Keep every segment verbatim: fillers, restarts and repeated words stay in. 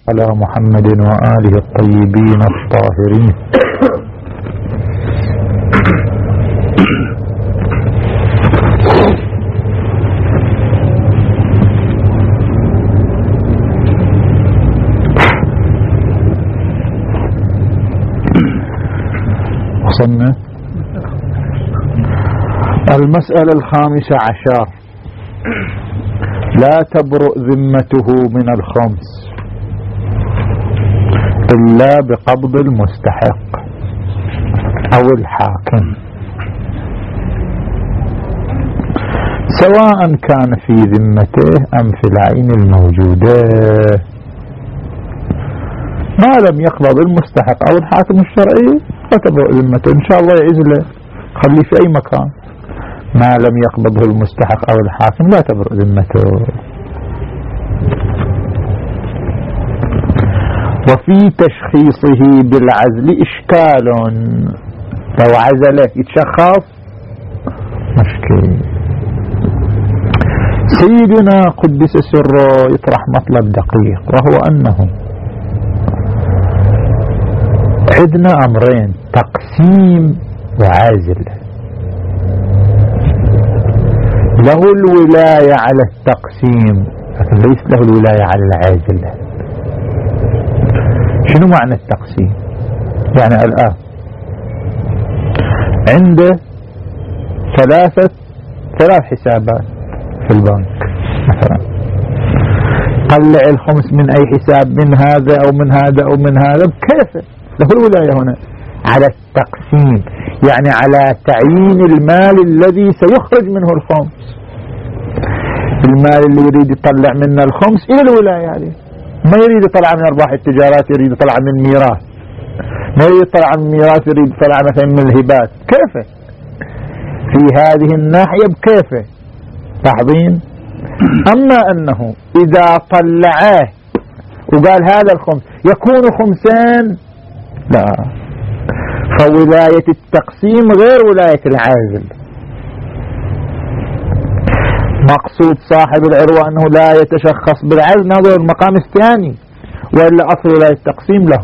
على محمد وآله الطيبين الطاهرين. وصلنا المسألة الخامسة عشر. لا تبرؤ ذمته من الخمس إلا بقبض المستحق أو الحاكم، سواء كان في ذمته أم في العين الموجودة، ما لم يقبض المستحق أو الحاكم الشرعي لا تبرؤ ذمته، إن شاء الله يعز له خليه في أي مكان. ما لم يقبضه المستحق أو الحاكم لا تبرؤ ذمته. وفي تشخيصه بالعزل إشكال، لو عزله يتشخص مشكل. سيدنا قدس سره يطرح مطلب دقيق، وهو أنه عندنا أمرين: تقسيم وعزل. له الولاية على التقسيم لكن ليس له الولاية على العازل. شنو معنى التقسيم؟ يعني الآن عنده ثلاثة ثلاث حسابات في البنك مثلا، طلع الخمس من أي حساب، من هذا أو من هذا أو من هذا، بكيف له الولاية هنا على التقسيم، يعني على تعيين المال الذي سيخرج منه الخمس. المال اللي يريد يطلع منه الخمس إلى الولاية عليه، ما يريد يطلع من أرباح التجارات، يريد يطلع من ميراث، ما يريد يطلع من ميراث، يريد يطلع مثلا من الهبات. كيف في هذه الناحية بكيف لاحظين؟ أما أنه إذا طلعاه وقال هذا الخمس يكون خمسان، لا، فولاية التقسيم غير ولاية العازل. مقصود صاحب العروة أنه لا يتشخص بالعزل، هذا المقام الثاني، وإلا أصل ولاية التقسيم له.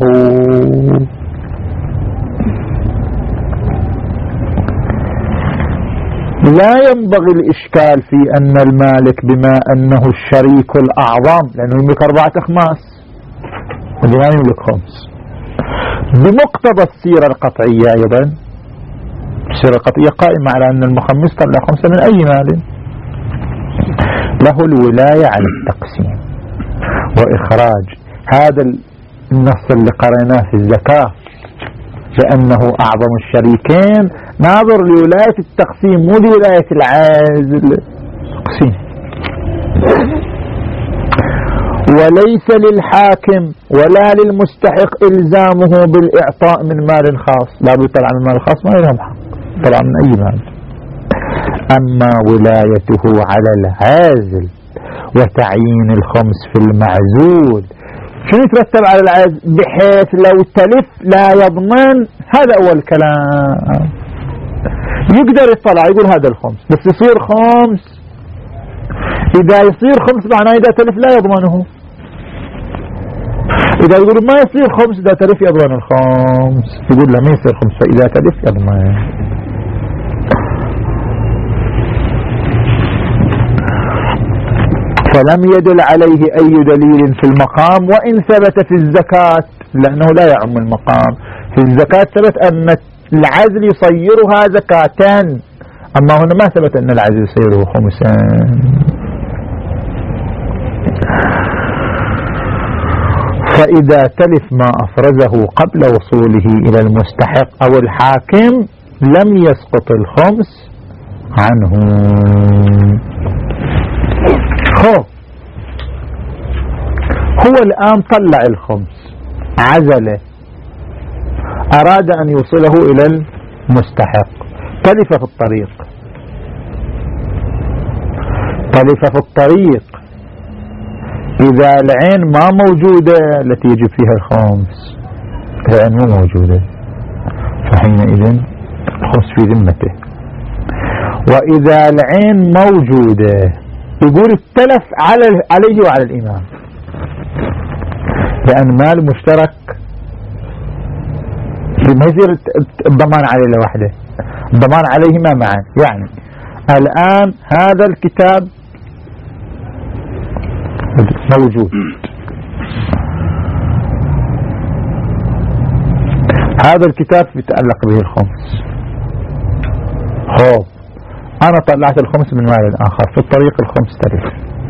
لا ينبغي الإشكال في أن المالك بما أنه الشريك الأعظم، لأنه يملك أربعة أخماس واللي ما يملك خمس، بمقتضى السيرة القطعية أيضا. السيرة القطعية قائمة على أن المخمس طلع خمسة من أي مال، له الولاية على التقسيم وإخراج. هذا النص اللي قرأناه في الزكاة لأنه أعظم الشريكين ناظر لولاية التقسيم مو لولاية العازل. تقسيم. وليس للحاكم ولا للمستحق إلزامه بالإعطاء من مال خاص، لا بيطلع من مال خاص ما يلهم حق، طلع من أي مال. أما ولايته على العازل وتعيين الخمس في المعزول، شنو يترتب على العازل؟ بحيث لو تلف لا يضمن، هذا أول كلام. يقدر يطلع يقول هذا الخمس، بس يصير خمس، إذا يصير خمس معناه إذا تلف لا يضمنه. إذا يقول ما يصير خمس، إذا تلف يضمن الخمس، يقول لا ما يصير خمس، فإذا تلف يضمن. فلم يدل عليه أي دليل في المقام، وإن ثبت في الزكاة، لأنه لا يعم المقام. في الزكاة ثبت أن العزل يصيرها زكاة، أما هنا ما ثبت أن العزل يصيره خمسان. فإذا تلف ما أفرزه قبل وصوله إلى المستحق أو الحاكم لم يسقط الخمس عنه. خو هو الآن طلع الخمس، عزله، أراد أن يوصله إلى المستحق، تلف في الطريق تلف في الطريق إذا العين ما موجودة التي يجب فيها الخمس، العين مو موجودة، فحينئذ الخمس في ذمته. وإذا العين موجودة يقول التلف على عليه وعلى الإمام، لأن مال مشترك ما يصير الضمان عليه لوحده، الضمان عليهما معا. يعني الآن هذا الكتاب موجود، هذا الكتاب يتعلق به الخمس. هو أنا طلعت الخمس من مال الآخر، في الطريق الخمس تلف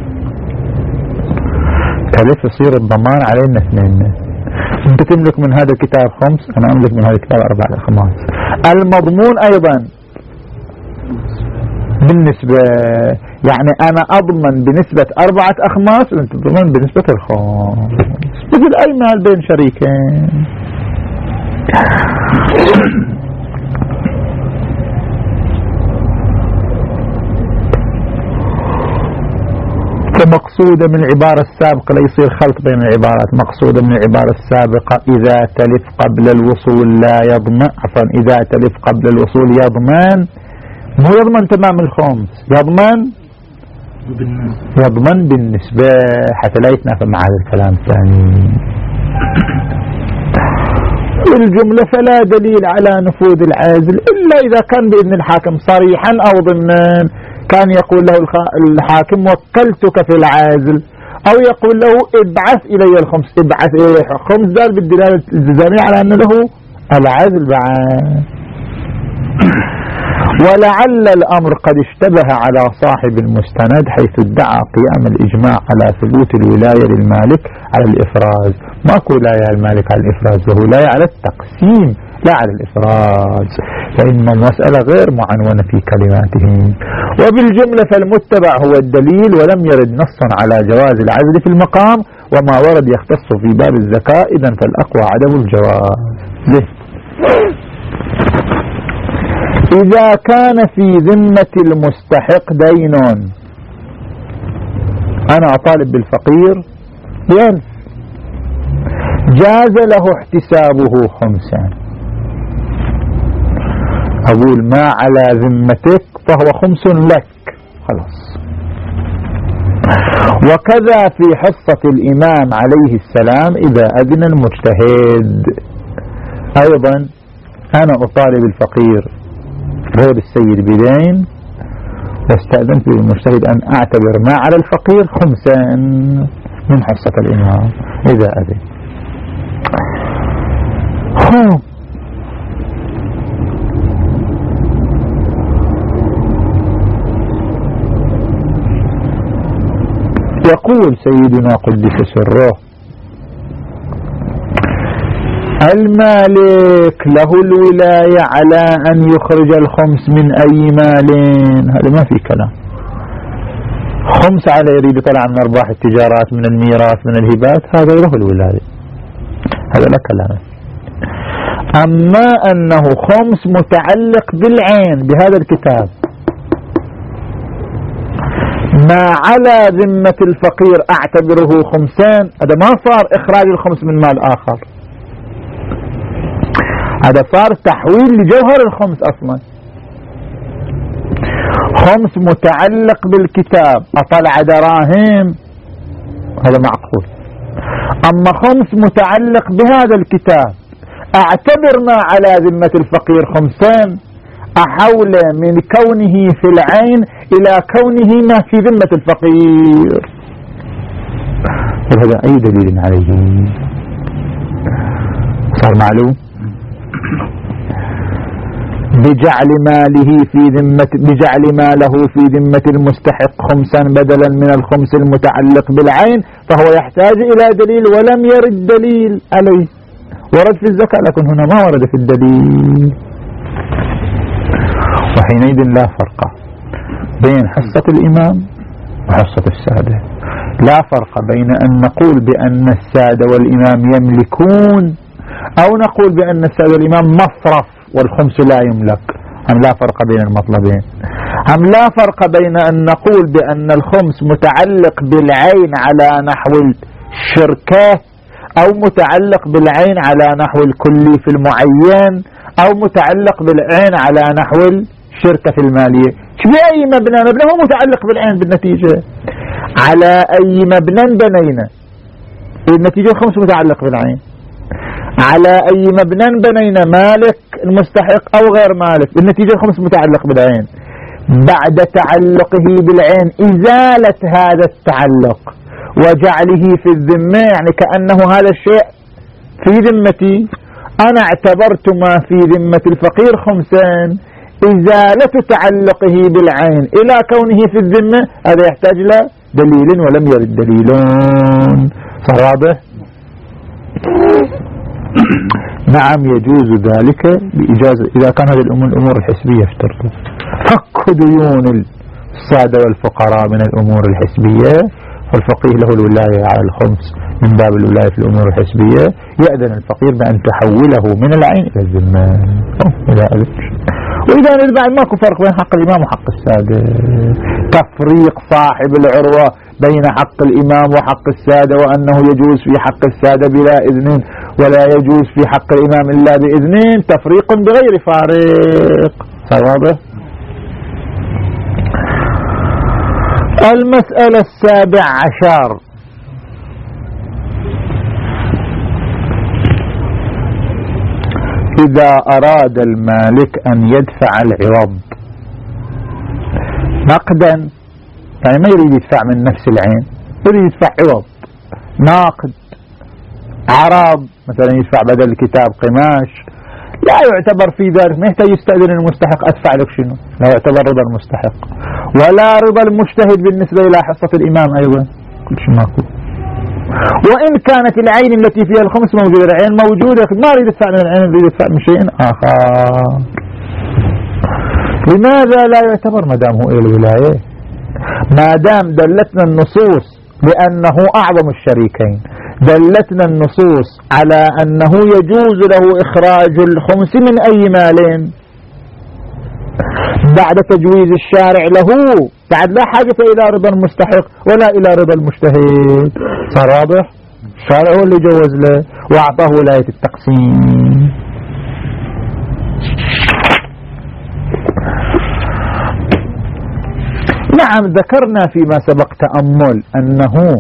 تلف يصير الضمان علينا اثنين. أنت تملك من هذا الكتاب خمس، أنا أملك من هذا الكتاب أربعة أخماس. المضمون أيضا بالنسبة، يعني أنا أضمن بنسبة أربعة أخماس وأنت تضمن بنسبة الخمس، مثل أي مال بين شريكين. فمقصودة من العبارة السابقة لا يصير خلط بين العبارات. مقصودة من العبارة السابقة إذا تلف قبل الوصول لا يضمن، عفوا إذا تلف قبل الوصول يضمن، مو يضمن تمام الخمس، يضمن يضمن بالنسبة حتى لا يتنافى مع هذا الكلام الثاني. الجملة فلا دليل على نفوذ العازل إلا إذا كان بإذن الحاكم صريحا أو ضمنا. كان يقول له الحاكم وكلتك في العازل، أو يقول له ابعث إلي الخمس، ابعث إلي الخمس، دال بالدلالة الالتزامية على أن له العازل بعد. ولعل الأمر قد اشتبه على صاحب المستند حيث ادعى قيام الإجماع على ثبوت الولاية للمالك على الإفراز. ماكو ولاية المالك على الإفراز، له ولاية على التقسيم لا على الإفراز، فإن المسألة غير معنونة في كلماتهم. وبالجملة فالمتبع هو الدليل، ولم يرد نص على جواز العزل في المقام، وما ورد يختص في باب الزكاة، إذن فالأقوى عدم الجواز. ليه؟ إذا كان في ذمة المستحق دين، أنا أطالب بالفقير بألف، جاز له احتسابه خمسا، أقول ما على ذمتك فهو خمس لك خلاص. وكذا في حصة الإمام عليه السلام إذا أذن المجتهد، أيضا أنا أطالب الفقير غير السيد بدين، واستأذنت للمجتهد أن أعتبر ما على الفقير خمسا من حصة الإمام إذا أذن. يقول سيدنا قدس سره المالك له الولاية على أن يخرج الخمس من أي مال، هذا ما في كلام. خمس على يريد يطلع من أرباح التجارات، من الميراث، من الهبات، هذا له الولاية، هذا لا كلام. أما أنه خمس متعلق بالعين بهذا الكتاب، ما على ذمة الفقير أعتبره خمسان، هذا ما صار إخراج الخمس من مال آخر، هذا صار تحويل لجوهر الخمس أصلا. خمس متعلق بالكتاب، أطلع دراهم، هذا معقول. أما خمس متعلق بهذا الكتاب، أعتبر ما على ذمة الفقير خمسان، أحول من كونه في العين إلى كونه ما في ذمة الفقير. وهذا أي دليل عليه؟ صار معلوم بجعل ماله في ذمة بجعل ماله في ذمة المستحق خمسا بدلا من الخمس المتعلق بالعين، فهو يحتاج إلى دليل، ولم يرد دليل عليه. ورد في الزكاة لكن هنا ما ورد في الدليل. وحينئذ لا فرق بين حصة الإمام وحصة السادة، لا فرق بين أن نقول بأن السادة والإمام يملكون، أو نقول بأن السادة والإمام مصرف والخمس لا يملك. هم لا فرق بين المطلبين. هم لا فرق بين أن نقول بأن الخمس متعلق بالعين على نحو الشركة، أو متعلق بالعين على نحو الكلي في المعين، أو متعلق بالعين على نحو الشركة في المالية. بأي مبنى؟ مبنى هو متعلق بالعين بالنتيجة. على أي مبنى بنينا النتيجة الخمس متعلق بالعين. على أي مبنى بنينا مالك المستحق أو غير مالك النتيجة الخمس متعلق بالعين. بعد تعلقه بالعين إزالة هذا التعلق وجعله في الذمة، يعني كأنه هذا الشيء في ذمتي، أنا اعتبرت ما في ذمة الفقير خمسين. إزالة تعلقه بالعين إلى كونه في الذمة هذا يحتاج إلى دليل ولم يرد دليلون. صراحة نعم يجوز ذلك بإجازة إذا كان هذه الأمور الأمور الحسبية افترض فك ديون السادة والفقراء من الأمور الحسبية، فالفقيه له الولاية على الخمس من باب الولاية في الأمور الحسبية، يأذن الفقير بأن تحوله من العين إلى الذمة إلى ذلك. وإذا بعد ماكو فرق بين حق الإمام وحق السادة، تفريق صاحب العروة بين حق الإمام وحق السادة، وأنه يجوز في حق السادة بلا إذن ولا يجوز في حق الإمام إلا بإذن، تفريق بغير فارق. واضح؟ المسألة السابع عشر إذا أراد المالك أن يدفع العوض نقدا، يعني ما يريد يدفع من نفس العين، يريد يدفع عوض ناقد عرض، مثلا يدفع بدل الكتاب قماش، لا يعتبر في ذلك، ما يحتاج يستأذن المستحق أدفع لك شنو، لا يعتبر رضا المستحق ولا رضا المجتهد بالنسبة إلى حصة الإمام أيضا، كل شيء ماكو. وإن كانت العين التي فيها الخمس موجودة، العين موجودة ما يريد يدفع من العين، يريد يدفع من شيء آخر. لماذا لا يعتبر ما دام هو إلى الولاية؟ ما دام دلتنا النصوص لأنه أعظم الشريكين، دلتنا النصوص على أنه يجوز له إخراج الخمس من أي مال بعد تجويز الشارع له، بعد لا حاجة إلى رضا المستحق ولا إلى رضا المجتهد. صار واضح؟ الشارع هو اللي جوز له وأعطاه ولاية التقسيم. نعم ذكرنا فيما سبق تأمل أنه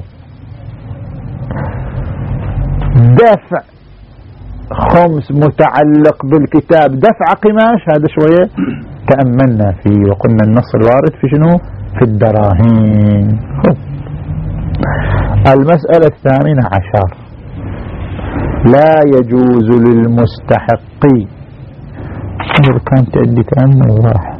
دفع خمس متعلق بالكتاب دفع قماش، هذا شوية تأملنا فيه وقلنا النص الوارد في شنو؟ في الدراهم. المسألة الثامنة عشر لا يجوز للمستحق، إذا كانت عندي تأمل راح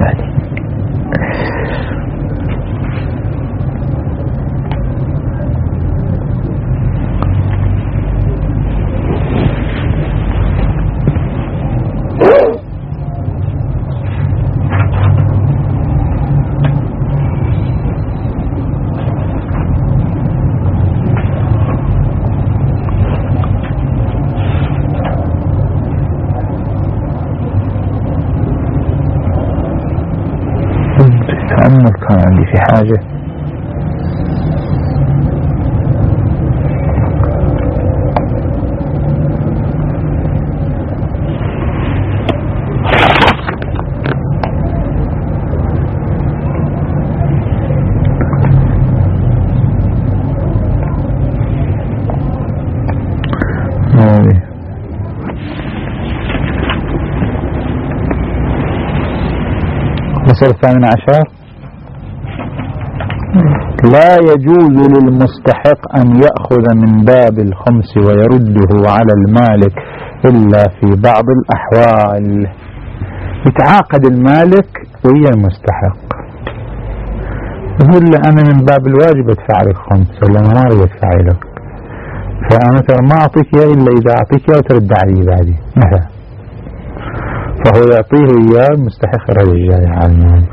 كان عندي في حاجة. المسألة الثامنة عشر لا يجوز للمستحق أن يأخذ من باب الخمس ويرده على المالك إلا في بعض الأحوال. يتعاقد المالك ويا المستحق، يقول له أنا من باب الواجب أدفع لك خمس ولا ما أريد أدفع لك، فأنا ترى ما أعطيك إلا إذا أعطيك وترد علي بعدي مثلا، فهو يعطيه إياه المستحق رجع على المالك.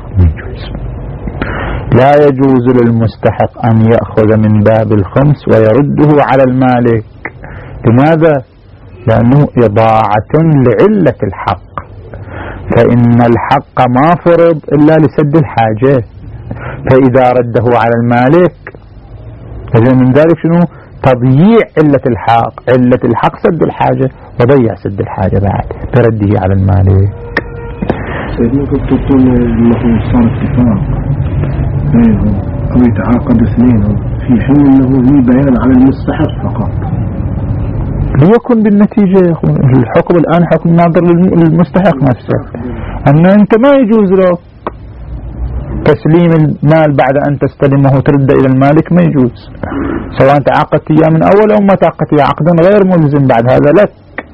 لا يجوز للمستحق أن يأخذ من باب الخمس ويرده على المالك. لماذا؟ لأنه إضاعة لعلة الحق، فإن الحق ما فرض إلا لسد الحاجة، فإذا رده على المالك فإذا من ذلك شنو؟ تضييع علة الحق. علة الحق سد الحاجة، وضيع سد الحاجة بعد برده على المالك. سيدنا كنت تقول انه صار اتفاق أو يتعاقد اثنين في حين أنه في بيان على المستحق فقط. ليكن بالنتيجة الحكم الآن حكم ناظر للمستحق نفسه، أن أنت ما يجوز لك تسليم المال بعد أن تستلمه ترد إلى المالك، ما يجوز، سواء تعاقدت إياه من أول أو ما تعاقدت إياه، عقدا غير ملزم بعد هذا لك.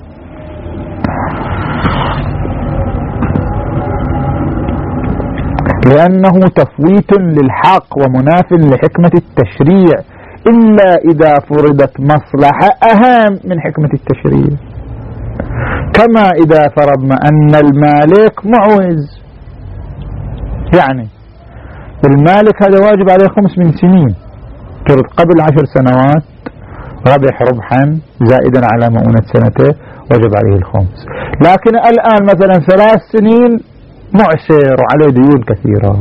لأنه تفويت للحق ومناف لحكمة التشريع، إلا إذا فرضت مصلحة أهم من حكمة التشريع، كما إذا فرضنا أن المالك معوز، يعني المالك هذا واجب عليه خمس من سنين، فرض قبل عشر سنوات ربح ربحا زائدا على مؤونة سنته وجب عليه الخمس، لكن الآن مثلا ثلاث سنين معسر وعليه ديون كثيرة،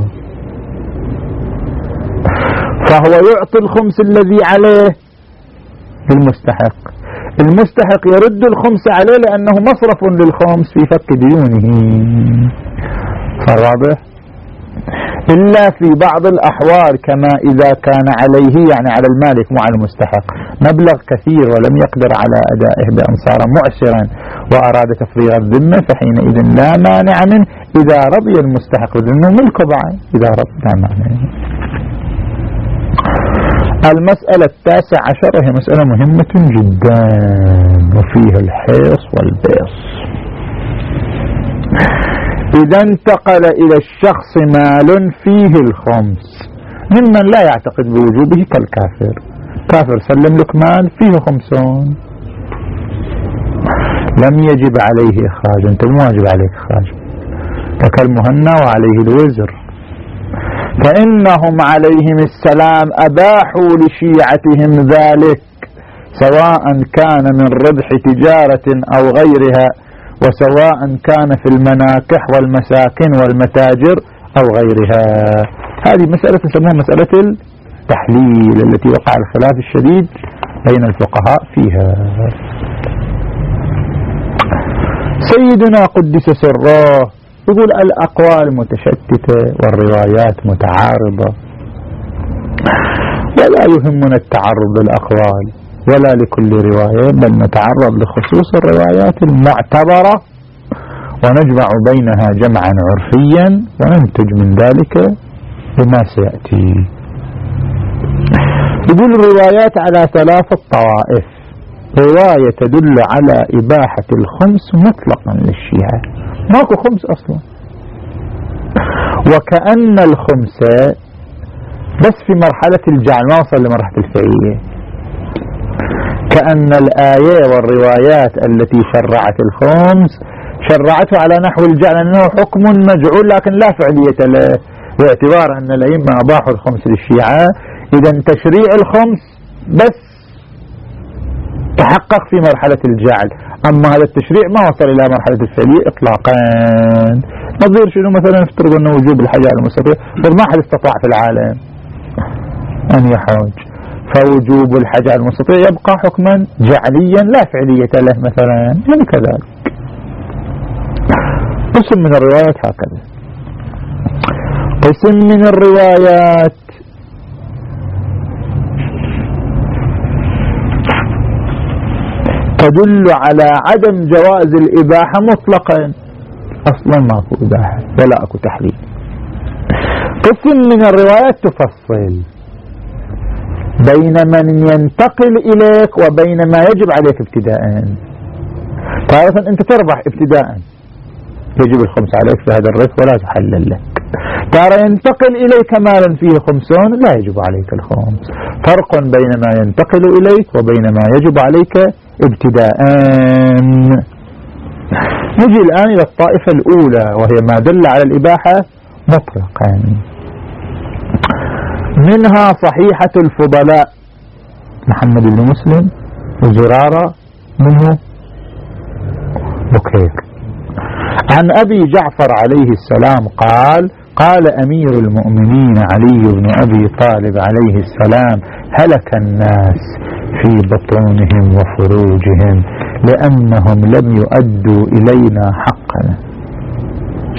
فهو يعطي الخمس الذي عليه للمستحق، المستحق يرد الخمس عليه لأنه مصرف للخمس في فك ديونه. فواضح؟ إلا في بعض الأحوال كما إذا كان عليه، يعني على المالك مع المستحق، مبلغ كثير ولم يقدر على أدائه بأن صار معسرا وأراد تفريغ الذمة، فحينئذ لا مانع منه إذا رضي المستحق لأنه ملكه بعد، إذا رضي لا مانع منه. المسألة التاسعة عشر هي مسألة مهمة جدا وفيها الحيص والبيص. إذا انتقل إلى الشخص مال فيه الخمس ممن لا يعتقد بوجوبه كالكافر، كافر سلم لك مال فيه خمسون لم يجب عليه إخراج، أنت مو واجب عليك إخراج، كالمهنى وعليه الوزر، فإنهم عليهم السلام أباحوا لشيعتهم ذلك سواء كان من ربح تجارة أو غيرها، وسواء كان في المناكح والمساكن والمتاجر أو غيرها. هذه مسألة تسمونها مسألة التحليل التي وقع الخلاف الشديد بين الفقهاء فيها. سيدنا قدس سره يقول الأقوال متشتتة والروايات متعارضة، ولا يهمنا التعرض للأقوال ولا لكل رواية، بل نتعرض لخصوص الروايات المعتبرة ونجمع بينها جمعا عرفيا وننتج من ذلك بما سيأتي. يقول الروايات على ثلاثة طوائف: رواية تدل على إباحة الخمس مطلقا للشيعة، ماكو خمس أصلا، وكأن الخمس بس في مرحلة الجعل ما وصل لمرحلة الفعلية، كأن الآية والروايات التي شرعت الخمس شرعته على نحو الجعل أنه حكم مجعول لكن لا فعلية له، باعتبار أن الأئمة أباحوا الخمس للشيعة، إذا تشريع الخمس بس تحقق في مرحلة الجعل، أما هذا التشريع ما وصل إلى مرحلة الفعلية إطلاقا. نظير شنو؟ مثلا افترض أنه وجوب الحج على المستطيع، ما حد استطاع في العالم أن يحج، فوجوب الحج على المستطيع يبقى حكما جعليا لا فعلية له مثلا، يعني كذلك. قسم من الروايات هكذا. قسم من الروايات تدل على عدم جواز الإباحة مطلقا، أصلا ما أكو إباحة ولا أكو تحريم. قسم من الروايات تفصل بين من ينتقل إليك وبين ما يجب عليك ابتداء. تارة أنت تربح ابتداء يجب الخمس عليك في هذا الربح ولا تحلل لك، تارة ينتقل إليك مالا فيه خمسون لا يجب عليك الخمس. فرق بين ما ينتقل إليك وبين ما يجب عليك ابتداء. نجي الآن إلى الطائفة الأولى وهي ما دل على الإباحة مطلقا، منها صحيحة الفضلاء محمد بن مسلم وزرارة منه بكير. عن أبي جعفر عليه السلام قال: قال أمير المؤمنين علي بن أبي طالب عليه السلام: هلك الناس في بطونهم وفروجهم لأنهم لم يؤدوا إلينا حقنا،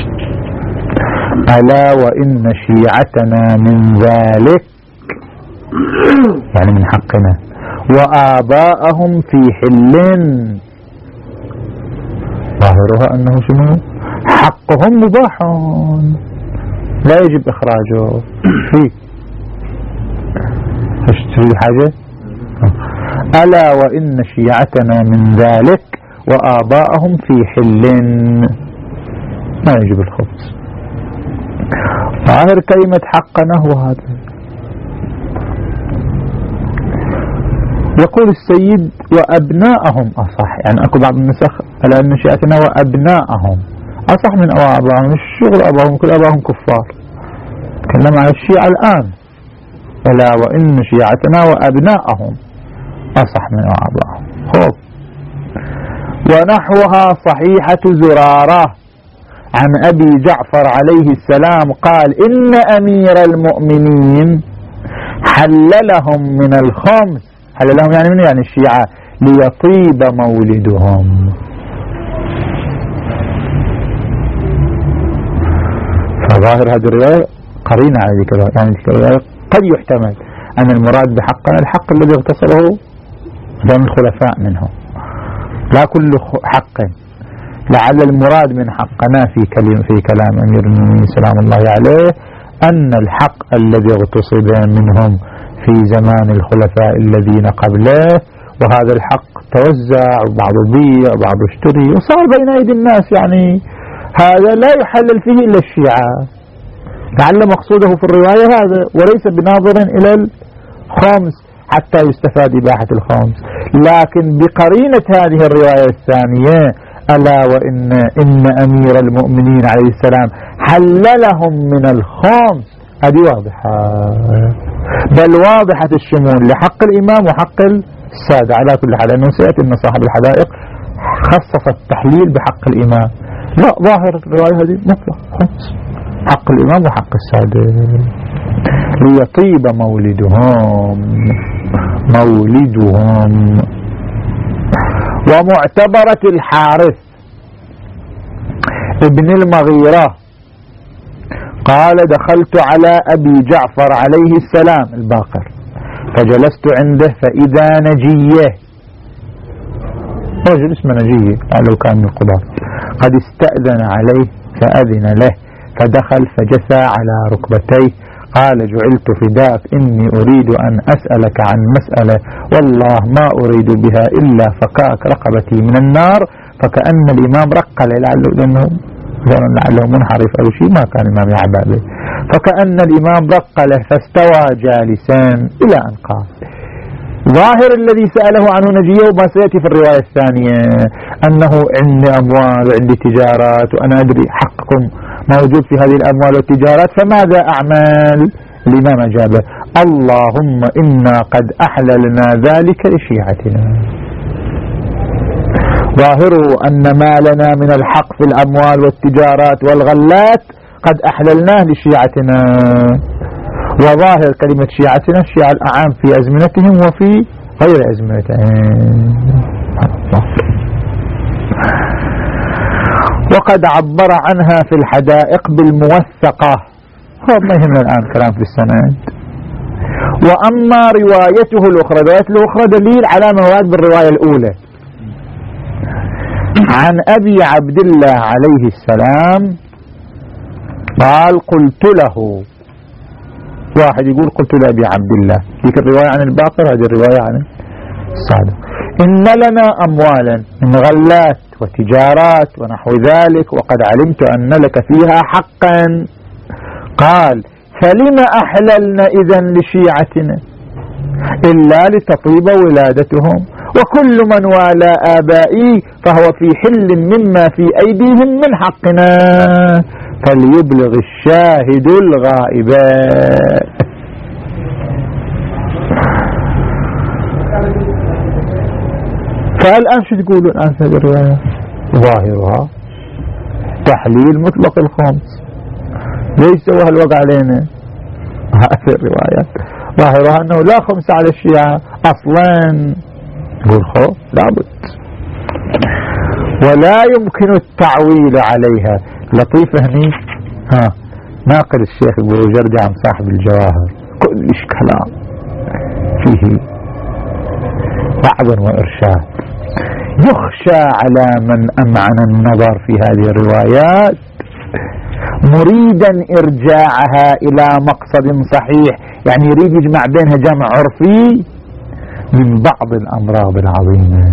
ألا وإن شيعتنا من ذلك. يعني من حقنا. وآباءهم في حل، ظاهرها أنه شنو؟ حقهم مباح لا يجب إخراجه فيه. تشتري حاجة؟ ألا وإن شيعتنا من ذلك وآباءهم في حل، ما يجب الخبز. ظاهر كلمة حقنا هو هذا. يقول السيد وأبناءهم أصح، يعني أكو بعض النسخ ألا أن شيعتنا وأبناءهم أصح من أباهم. الشغل أباهم كل أباهم كفار. تكلم عن الشيعة الآن. ألا وإن شيعتنا وأبناءهم أصح من أباهم. خوف. ونحوها صحيحة زرارة عن أبي جعفر عليه السلام قال إن أمير المؤمنين حللهم من الخمس. حللهم يعني من يعني الشيعة ليطيب مولدهم. فظاهر هذه الرواية قرينة على ذلك الرواية. يعني الرواية قد يحتمل أن المراد بحقنا الحق الذي اغتصبه بين الخلفاء منهم، لا كل حق. لعل المراد من حقنا في كلمة في كلام أمير المؤمنين سلام الله عليه أن الحق الذي اغتصب منهم في زمان الخلفاء الذين قبله، وهذا الحق توزع وبعض بيع وبعض اشتري وصار بين أيدي الناس. يعني هذا لا يحلل فيه إلا الشيعة. لعل مقصوده في الرواية هذا، وليس بناظر إلى الخمس حتى يستفاد إباحة الخمس. لكن بقرينة هذه الرواية الثانية ألا وإن إن أمير المؤمنين عليه السلام حللهم من الخمس، هذه واضحة، بل واضحة الشمول لحق الإمام وحق السادة على كل حال. لأنه سيأتي أن صاحب الحدائق خصص التحليل بحق الإمام. لا، ظاهر الرواية هذه مطلق خمس، حق الإمام وحق السادة. ليطيب مولدهم مولدهم. ومعتبرة الحارث ابن المغيرة قال دخلت على أبي جعفر عليه السلام الباقر فجلست عنده فإذا نجيه، رجل اسمه نجيه لو كان من القضاة، قد استأذن عليه فأذن له فدخل فجثى على ركبتيه قال جعلت فداك إني أريد أن أسألك عن مسألة والله ما أريد بها إلا فكاك رقبتي من النار. فكأن الإمام رق لعله لأنه لعله منحرف أو شيء، ما كان الإمام يعبأ به، فكأن الإمام رق له فاستوى جالسا إلى أن قال. ظاهر الذي سأله عنه نجيه وما سيأتي في الرواية الثانية أنه عندي أموال وعندي تجارات وأنا أدري حقكم موجود في هذه الأموال والتجارات، فماذا أعمل؟ الإمام أجابه اللهم إنا قد أحللنا ذلك لشيعتنا. ظاهره أن ما لنا من الحق في الأموال والتجارات والغلات قد أحللناه لشيعتنا. وظاهر كلمة شيعتنا الشيعة الأعام في أزمنتهم وفي غير أزمنتهم. وقد عبر عنها في الحدائق بالموثقة. هو ما يهمنا الآن كلام في السند. وأما روايته الأخرى، رواية الأخرى دليل على ما ورد بالرواية الأولى. عن أبي عبد الله عليه السلام قال قلت له، واحد يقول قلت لأبي عبد الله، ذيك الرواية عن الباقر، هذه الرواية عن الصادق. إن لنا أموالا من غلات وتجارات ونحو ذلك وقد علمت أن لك فيها حقا. قال فلم أحللنا إذن لشيعتنا إلا لتطيب ولادتهم، وكل من والى آبائي فهو في حل مما في أيديهم من حقنا، فليبلغ الشاهد الغائب. فالآن شو تقولون الآن في هذه الرواية؟ ظاهرها تحليل مطلق الخمس، ليس وهو الوقع علينا. هذه الروايات ظاهرها أنه لا خمس على الشيعة أصلا. يقول خو لابد، ولا يمكن التعويل عليها. لطيفة هني ها ناقل الشيخ يقول جردي عن صاحب الجواهر كلش كلام فيه وعظ وإرشاد. يخشى على من أمعن النظر في هذه الروايات مريدا إرجاعها إلى مقصد صحيح، يعني يريد يجمع بينها جمع عرفي من بعض الأمراض العظيمة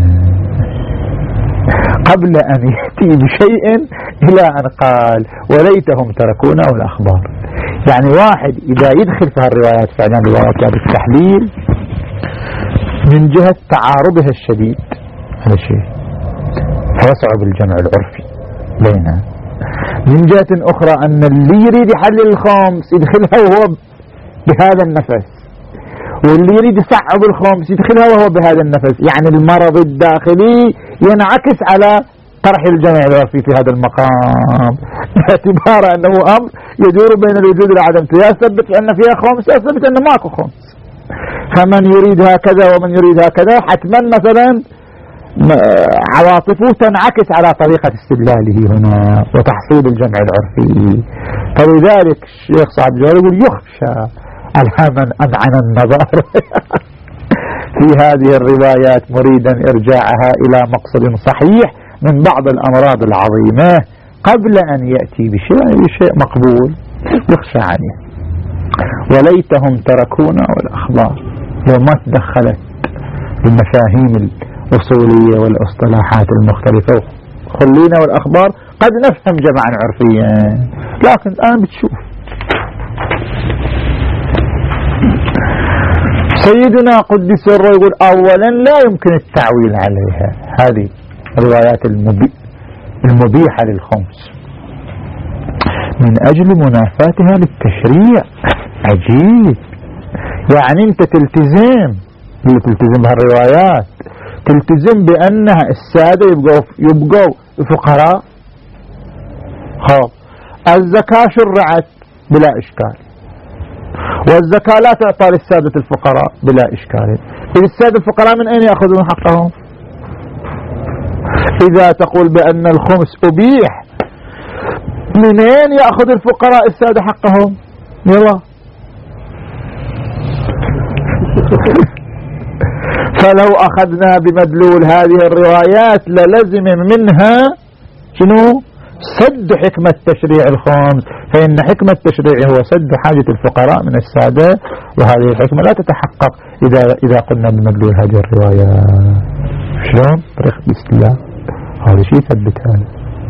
قبل أن يأتي بشيء إلى أن قال وليتهم تركونا والأخبار. يعني واحد إذا يدخل في هالروايات فعلا روايات التحليل من جهة تعارضها الشديد هذا شيء فيصعب الجمع العرفي بينها، من جهة أخرى أن اللي يريد يحلل الخامس يدخلها وهو بهذا النفس، واللي يريد يصعب الخامس يدخلها وهو بهذا النفس، يعني المرض الداخلي ينعكس على طرح الجمع العرفي في هذا المقام باعتبار أنه أمر يدور بين الوجود والعدم، يثبت أن فيها خامس يثبت أن ماكو خامس، فمن يريد هكذا ومن يريد هكذا حتما مثلا عواطفه تنعكس على طريقة استدلاله هنا وتحصيل الجمع العرفي. فلذلك الشيخ صاحب الجوهري يقول يخشى على من أمعن النظر في هذه الروايات مريدا إرجاعها إلى مقصد صحيح من بعض الأمراض العظيمة قبل أن يأتي بشيء, بشيء مقبول يخشى عليه. وليتهم تركونا والأخبار لو ما تدخلت المفاهيم الأصولية والاصطلاحات المختلفة خلينا والأخبار قد نفهم جمعا عرفيا، لكن الآن بتشوف سيدنا قدس الروح يقول أولا لا يمكن التعويل عليها هذه الروايات المبي... المبيحة للخمس من أجل منافاتها للتشريع. عجيب، يعني أنت تلتزم اللي تلتزم بهالروايات تلتزم بأنها السادة يبقوا, يبقوا فقراء. خب الزكاة شرعت بلا إشكال، والزكاة لا تعطى للسادة الفقراء بلا إشكال. إذا السادة الفقراء من أين يأخذون حقهم؟ إذا تقول بأن الخمس أبيح من أين يأخذ الفقراء السادة حقهم؟ يلا فلو أخذنا بمدلول هذه الروايات للزم منها شنو؟ سد حكمة تشريع الخمس، فإن حكمة التشريع هو سد حاجة الفقراء من السادة، وهذه الحكمة لا تتحقق إذا إذا قلنا بمدلول هذه الروايات. شلون؟ طريقة الاستدلال هذا شيء ثبت هذا.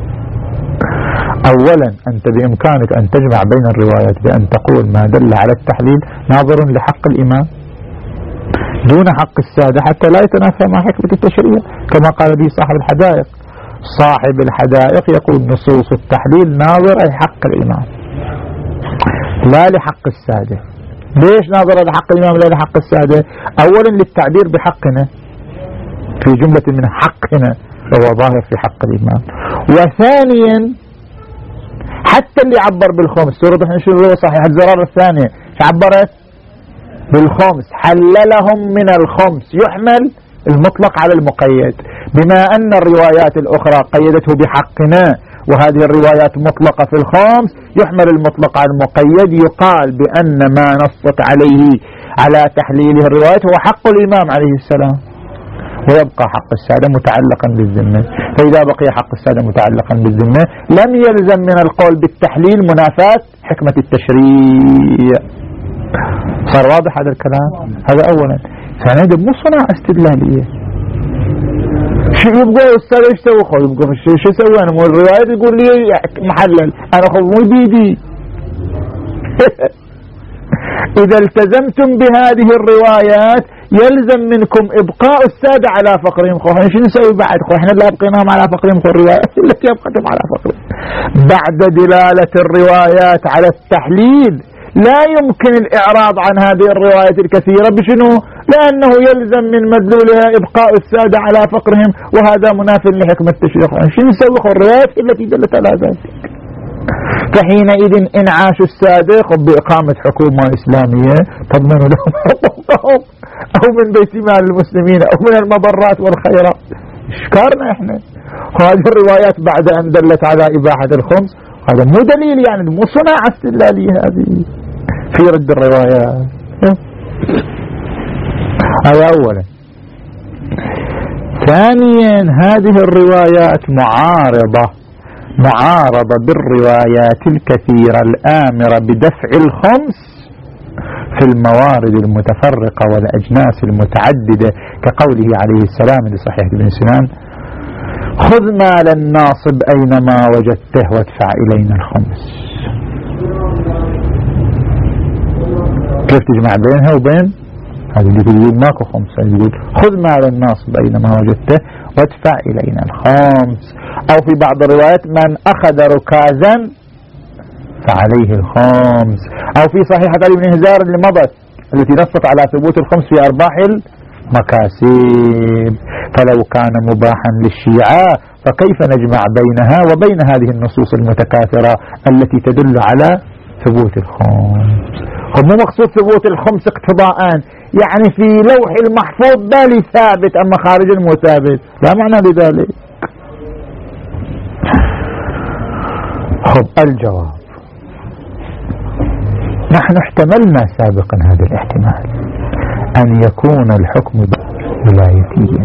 أولا أنت بإمكانك أن تجمع بين الروايات بأن تقول ما دل على التحليل ناظر لحق الإمام دون حق السادة حتى لا يتنافى مع حكمة التشريع، كما قال به صاحب الحدائق. صاحب الحدائق يقول نصوص التحليل ناظرة لحق الإمام لا لحق السادة. ليش ناظرة لحق الإمام لا لحق السادة؟ أولا للتعبير بحقنا في جملة من حقنا وهو ظاهر في حق الإمام، وثانيا حتى اللي عبر بالخمس سورة احنا شو صحيح الزرار الثانية عبرت بالخمس حللهم من الخمس يحمل المطلق على المقيد، بما أن الروايات الأخرى قيدته بحقنا وهذه الروايات مطلقة في الخمس يحمل المطلق على المقيد. يقال بأن ما نصت عليه على تحليله الروايات هو حق الإمام عليه السلام، ويبقى حق السادة متعلقا بالذمة. فإذا بقي حق السادة متعلقا بالذمة لم يلزم من القول بالتحليل منافاة حكمة التشريع. صار واضح هذا الكلام؟ هذا أولا. ثانيا مو صناعة استدلالية. شو يبقوا السادة يشتووا خذ يبقوا شو شو سوي أنا مو الرواية يقول لي محلل أنا خذ مو بيدي. إذا التزمتم بهذه الروايات يلزم منكم إبقاء السادة على فقرهم. خو احنا شو نسوي بعد؟ خو احنا لا بقيناهم على فقرهم، خو الروايات التي أبقتهم على فقرهم. بعد دلالة الروايات على التحليل لا يمكن الإعراض عن هذه الروايات الكثيرة بشنو؟ لأنه يلزم من مدلولها إبقاء السادة على فقرهم، وهذا مناف لحكمة التشريع. شو نسوي؟ خو الروايات التي دلت على ذلك. فحينئذ انعاش السادة بإقامة حكومة إسلامية تضمن لهم حقوقهم أو من بيت مال المسلمين أو من المضرات والخيرات. اشكارنا احنا هذه الروايات بعد أن دلت على إباحة الخمس هذا مو دليل، يعني مو صناعة استدلالية هذه في رد الروايات. هذا أولا. ثانيا هذه الروايات معارضة معارضة بالروايات الكثيرة الآمرة بدفع الخمس في الموارد المتفرقة والأجناس المتعددة، كقوله عليه السلام لصحيح ابن سنان: خذ مال الناصب أينما وجدته وادفع إلينا الخمس. كيف تجمع بينها وبين هذا اللي يقول ماكو خمس؟ يقول خذ مال الناصب أينما وجدته وادفع إلينا الخمس. أو في بعض الروايات: من أخذ ركازا فعليه الخمس. أو في صحيحة علي بن هزار اللي مضت التي نصت على ثبوت الخمس في أرباح المكاسب. فلو كان مباحا للشيعة فكيف نجمع بينها وبين هذه النصوص المتكاثرة التي تدل على ثبوت الخمس؟ هم مو مقصود ثبوت الخمس اقتضاء، يعني في لوح المحفوظ بالي ثابت أما خارج مو ثابت، لا معنى لذلك. خب الجواب: نحن احتملنا سابقا هذا الاحتمال أن يكون الحكم ولايتيا،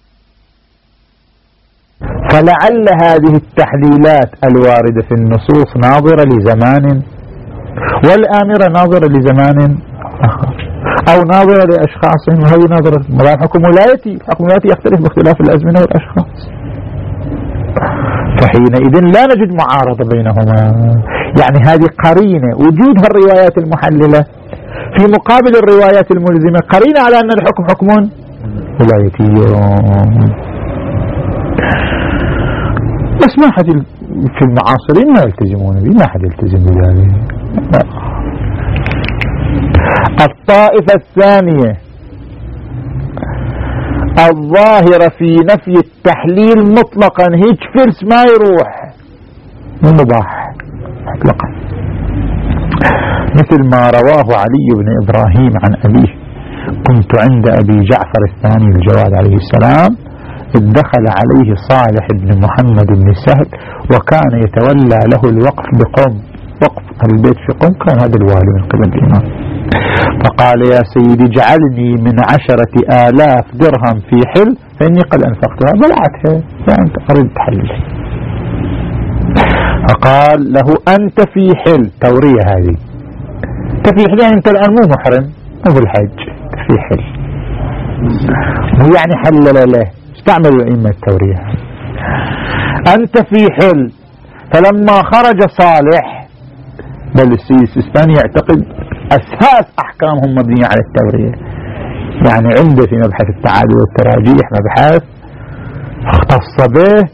فلعل هذه التحليلات الواردة في النصوص ناظرة لزمان، والآمرة ناظرة لزمان آخر، أو ناظرة لأشخاص وهي ناظرة مران حكم ولايتي. الحكم الولايتي يختلف باختلاف الأزمنة والأشخاص، فحينئذ لا نجد معارضة بينهما. يعني هذه قرينة وجود الروايات المحللة في مقابل الروايات الملزمة، قرينة على أن الحكم حكم ولايتي. بس ما حد في المعاصرين ما يلتزمون به، ما حد يلتزم بذلك. الطائفة الثانية الظاهرة في نفي التحليل مطلقا، هيج فرس ما يروح، مو مباح مطلقا، مثل ما رواه علي بن إبراهيم عن أبيه: كنت عند أبي جعفر الثاني الجواد عليه السلام، إذ دخل عليه صالح بن محمد بن سهل وكان يتولى له الوقف بقم، وقف البيت في قم، كان هذا الوالي من قبل الإمام. فقال: يا سيدي اجعلني من عشرة آلاف درهم في حل فإني قد أنفقتها، بلعتها فأنت أريد تحلل. فقال له: أنت في حل، تورية هذه، أنت في حل يعني أنت الآن مو محرم، مو بالحج، في حل، مو يعني حلل له، استعملوا الأئمة التورية. أنت في حل. فلما خرج صالح، بل السيد السيستاني يعتقد أساس أحكامهم مبنية على التورية، يعني عنده في مبحث التعادل والتراجيح مبحث اختص به،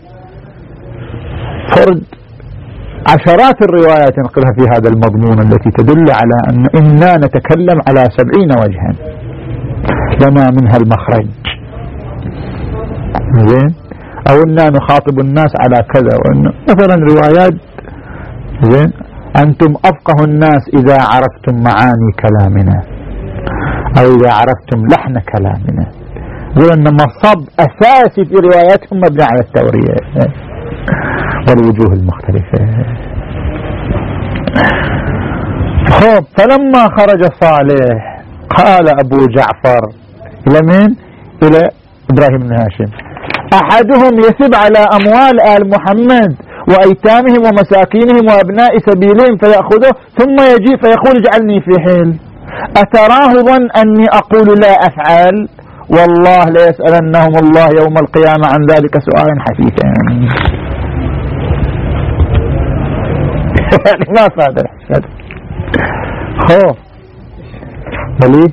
فرد عشرات الروايات نقلها في هذا المضمون التي تدل على أن إنا نتكلم على سبعين وجها لنا منها المخرج، زين، أو إنا نخاطب الناس على كذا، وإن مثلا روايات، زين، أنتم أفقه الناس إذا عرفتم معاني كلامنا، أو إذا عرفتم لحن كلامنا. يقول أن مصب أساسي في رواياتهم مبني على التورية والوجوه المختلفة. خب، فلما خرج صالح قال أبو جعفر إلى من؟ إلى إبراهيم بن هاشم: أحدهم يسب على أموال آل محمد وأيتامهم ومساكينهم وأبناء سبيلهم فيأخذه ثم يجي فيقول اجعلني في حل، أتراه ظن أني أقول لا أفعل؟ والله لا يسألنهم الله يوم القيامة عن ذلك سؤالا حثيثا. يعني ما فاد الحسد. خوف بلي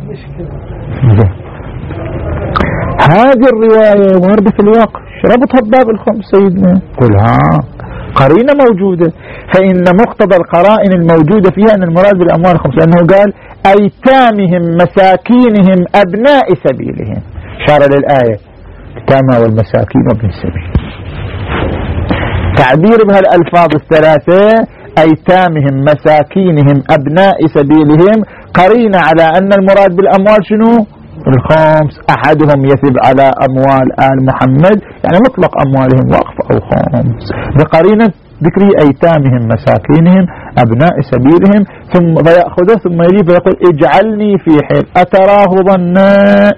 هذه الرواية واردة في الواقع، ربطها بباب الخمس سيدنا، قل ها قرينة موجودة، فإن مقتضى القرائن الموجودة فيها أن المراد بالأموال الخمس، لأنه قال أيتامهم مساكينهم أبناء سبيلهم، شار للآية اليتامى والمساكين وابن السبيل. تعبير بهالألفاظ الثلاثة أيتامهم مساكينهم أبناء سبيلهم قرينة على أن المراد بالأموال شنو؟ الخمس. أحدهم يثب على أموال آل محمد، يعني مطلق أموالهم وقف أو خمس، بقرينة ذكر أيتامهم مساكينهم أبناء سبيلهم، ثم فيأخذه ثم يجي فيقول اجعلني في حيل أتراه ظنا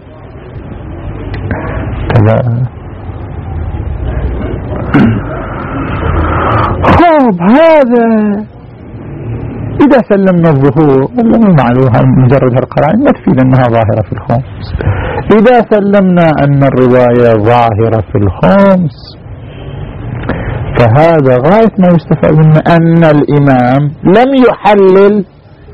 كذا. خب هذا إذا سلمنا الظهور المعلومة مجرد القرائن لا تفيد أنها ظاهرة في الخمس. إذا سلمنا أن الرواية ظاهرة في الخمس فهذا غاية ما يستفاد منه أن الإمام لم يحلل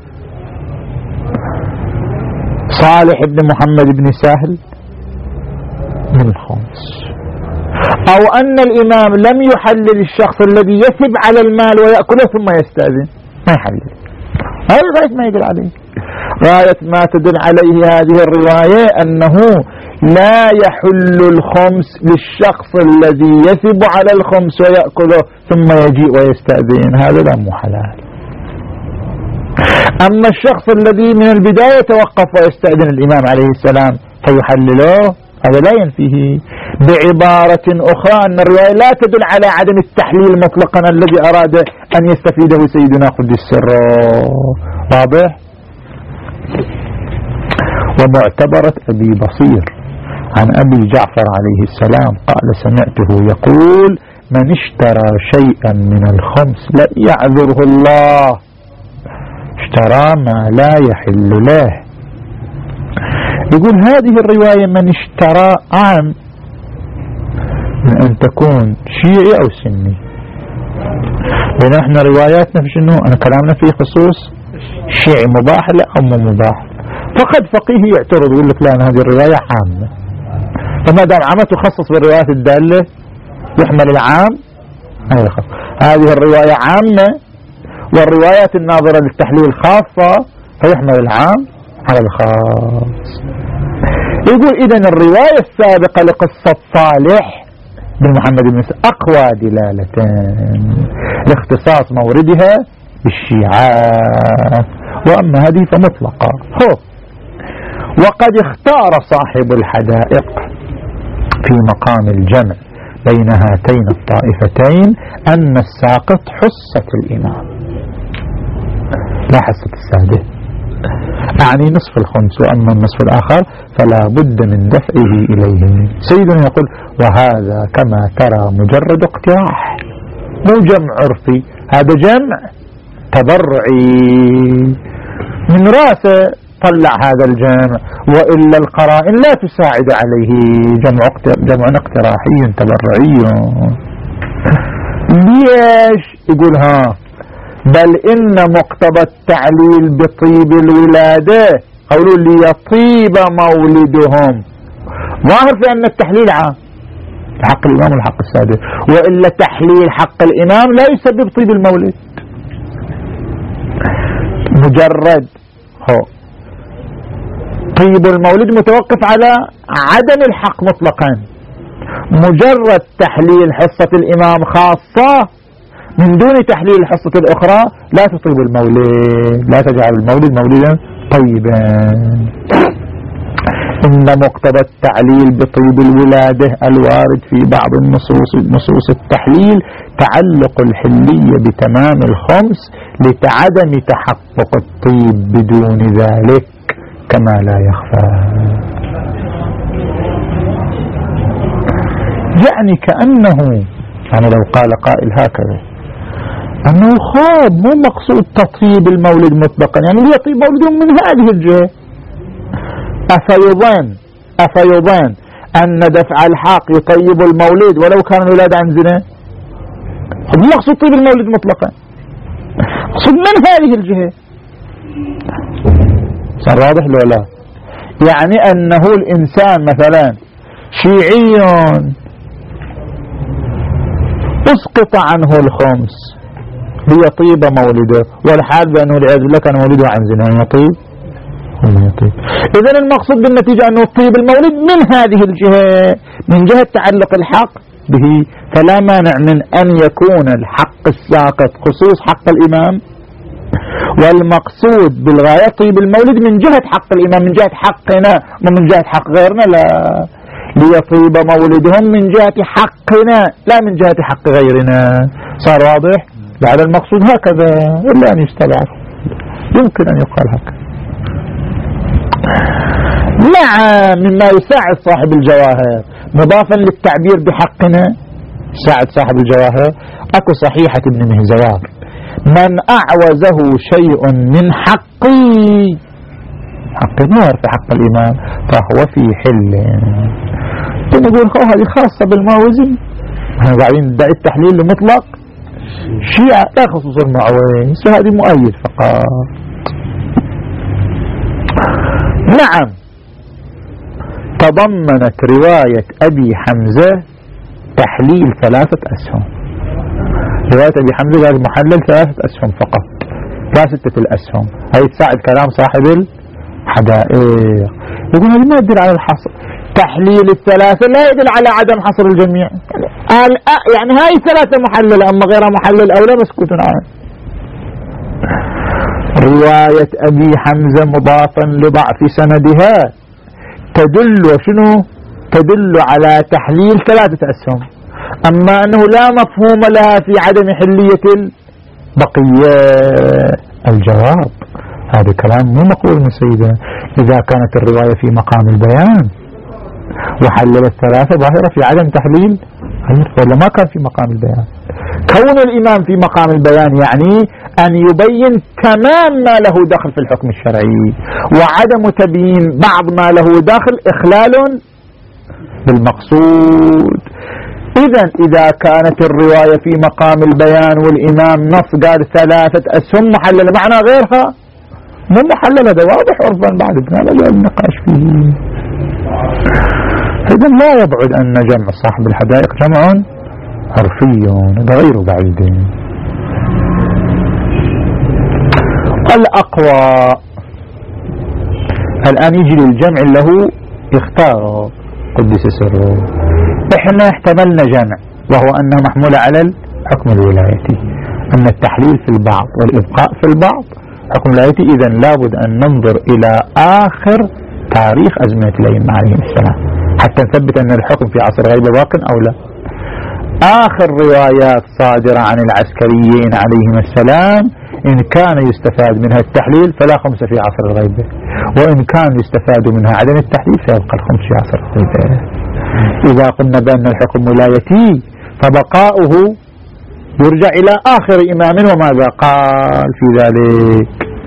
صالح بن محمد بن سهل من الخمس، أو أن الإمام لم يحلل الشخص الذي يثب على المال ويأكله ثم يستأذن، ما يحلل. هذا غاية ما يدل عليه. غاية ما تدل عليه هذه الرواية أنه لا يحل الخمس للشخص الذي يثب على الخمس ويأكله ثم يجيء ويستأذن، هذا لا مو حلال. أما الشخص الذي من البداية توقف ويستأذن الإمام عليه السلام فيحلله، هذا لا ينفيه. بعبارة أخرى أن الرواية لا تدل على عدم التحليل مطلقا الذي أراد أن يستفيده سيدنا قدس سره. واضح؟ ومعتبرة أبي بصير عن أبي جعفر عليه السلام قال سمعته يقول من اشترى شيئا من الخمس لا يعذره الله، اشترى ما لا يحل له. يقول هذه الرواية من اشترى عام من أن تكون شيعي أو سني، لأن احنا رواياتنا في شنو؟ أنا كلامنا في خصوص شيعي مباح لا أو مو مباح. فقد فقيه يعترض يقول لك لا هذه الرواية عامة، فما دام عامة تخصص بالروايات الدالة يحمل العام. هذه الرواية عامة والروايات الناظرة للتحليل خاصة فيحمل العام على الخاص. يقول إذن الرواية السابقة لقصة صالح بن محمد بن سهل أقوى دلالة لاختصاص موردها بالشيعة، وأما هذه فمطلقة. هو وقد اختار صاحب الحدائق في مقام الجمع بين هاتين الطائفتين أن الساقط حصة الإمام لا حصة السادة، أعني نصف الخمس، وأما النصف الآخر فلا بد من دفعه إليه. سيدنا يقول وهذا كما ترى مجرد اقتراح مو جمع عرفي، هذا جمع تبرعي من راسه طلع هذا الجمع، وإلا القرائن لا تساعد عليه. جمع جمع اقتراحي تبرعي. ليش؟ يقول ها بل إن مقتضى التعليل بطيب الولادة قولوا ليطيب مولدهم، ظاهر في أن التحليل عام حق الإمام والحق السادس، وإلا تحليل حق الإمام لا يسبب طيب المولد. مجرد هو طيب المولد متوقف على عدم الحق مطلقا، مجرد تحليل حصة الإمام خاصة من دون تحليل الحصة الأخرى لا تطيب المولد، لا تجعل المولد مولدا طيبا. إن مقتضى التعليل بطيب الولادة الوارد في بعض النصوص نصوص التحليل تعلق الحلية بتمام الخمس لتعدم تحقق الطيب بدون ذلك كما لا يخفى. يعني كأنه يعني لو قال قائل هكذا أنه خاب مو مقصود تطيب المولد مطلقا، يعني يطيب مولدهم من هذه الجهة. أفيظن أفيظن أن دفع الحق يطيب المولد ولو كان الولاد عن زنا؟ مو مقصود طيب المولد مطلقا، مقصود من هذه الجهة. صار واضح لو لا؟ يعني أنه الإنسان مثلا شيعي اسقط عنه الخمس ليطيب مولده، والحال بأنه العياذ بالله كان مولده عن زنا، يطيب هم يطيب. إذن المقصود بالنتيجة أنه يطيب المولد من هذه الجهة، من جهة تعلق الحق به، فلا مانع من أن يكون الحق الساقط خصوص حق الإمام، والمقصود بالغاية طيب المولد من جهة حق الإمام، من جهة حقنا ومن جهة حق غيرنا. لا، ليطيب مولدهم من جهة حقنا لا من جهة حق غيرنا. صار واضح؟ بعد المقصود هكذا إلا أن يستبعد، يمكن أن يقال هكذا. نعم، مما يساعد صاحب الجواهر مضافا للتعبير بحقنا، يساعد صاحب الجواهر أكو صحيحة ابن مهزوار: من أعوزه شيء من حقي، حق النار في حق الإمام، فهو في حل. نقول هذه خاصة بالمعوزين، احنا قاعدين ندعي التحليل المطلق شيعة لا خصوص المعوز، هذه مؤيد فقط. نعم، تضمنت رواية أبي حمزة تحليل ثلاثة أسهم. رواية أبي حمزة قال محلل ثلاثة أسهم فقط لا ستة الأسهم. هاي تساعد كلام صاحب الحدائق، يقول هذه ما يدل على الحصر. تحليل الثلاثة لا يدل على عدم حصر الجميع، يعني هاي ثلاثة محللة أما غيرها محلل أولى مسكوت عنه. رواية أبي حمزة مضافا لضعف سندها تدل شنو؟ تدل على تحليل ثلاثة أسهم، أما أنه لا مفهوم لها في عدم حلية البقية. الجواب هذا كلام مو مقبول من سيدنا. إذا كانت الرواية في مقام البيان وحلل الثلاثة ظاهرة في عدم تحليل، ولا ما كان في مقام البيان؟ كون الإمام في مقام البيان يعني أن يبين تمام ما له دخل في الحكم الشرعي، وعدم تبيين بعض ما له دخل إخلال بالمقصود. إذن إذا كانت الرواية في مقام البيان والإمام نص قال ثلاثة أسهم محللة معنى غيرها مو محللة، هذا واضح عرفا بعد لا جاء النقاش فيه. إذن لا يبعد أن جمع صاحب الحدائق جمع عرفي، هذا غير بعيد. الأقوى الآن يجي للجمع له يختاره قدس سره. احنا احتملنا جمع وهو أنه محمول على الحكم الولايتي، أن التحليل في البعض والإبقاء في البعض حكم ولايتي. إذن لابد أن ننظر إلى آخر تاريخ أزمنة الأئمة عليهم السلام حتى نثبت أن الحكم في عصر غيبة باق أو لا. آخر روايات صادرة عن العسكريين عليهم السلام إن كان يستفاد منها التحليل فلا خمس في عصر الغيبة، وإن كان يستفاد منها عدم التحليل فيبقى الخمس في عصر الغيبة. إذا قلنا بأن الحكم ولايتي فبقاؤه يرجع إلى آخر إمام وماذا قال في ذلك.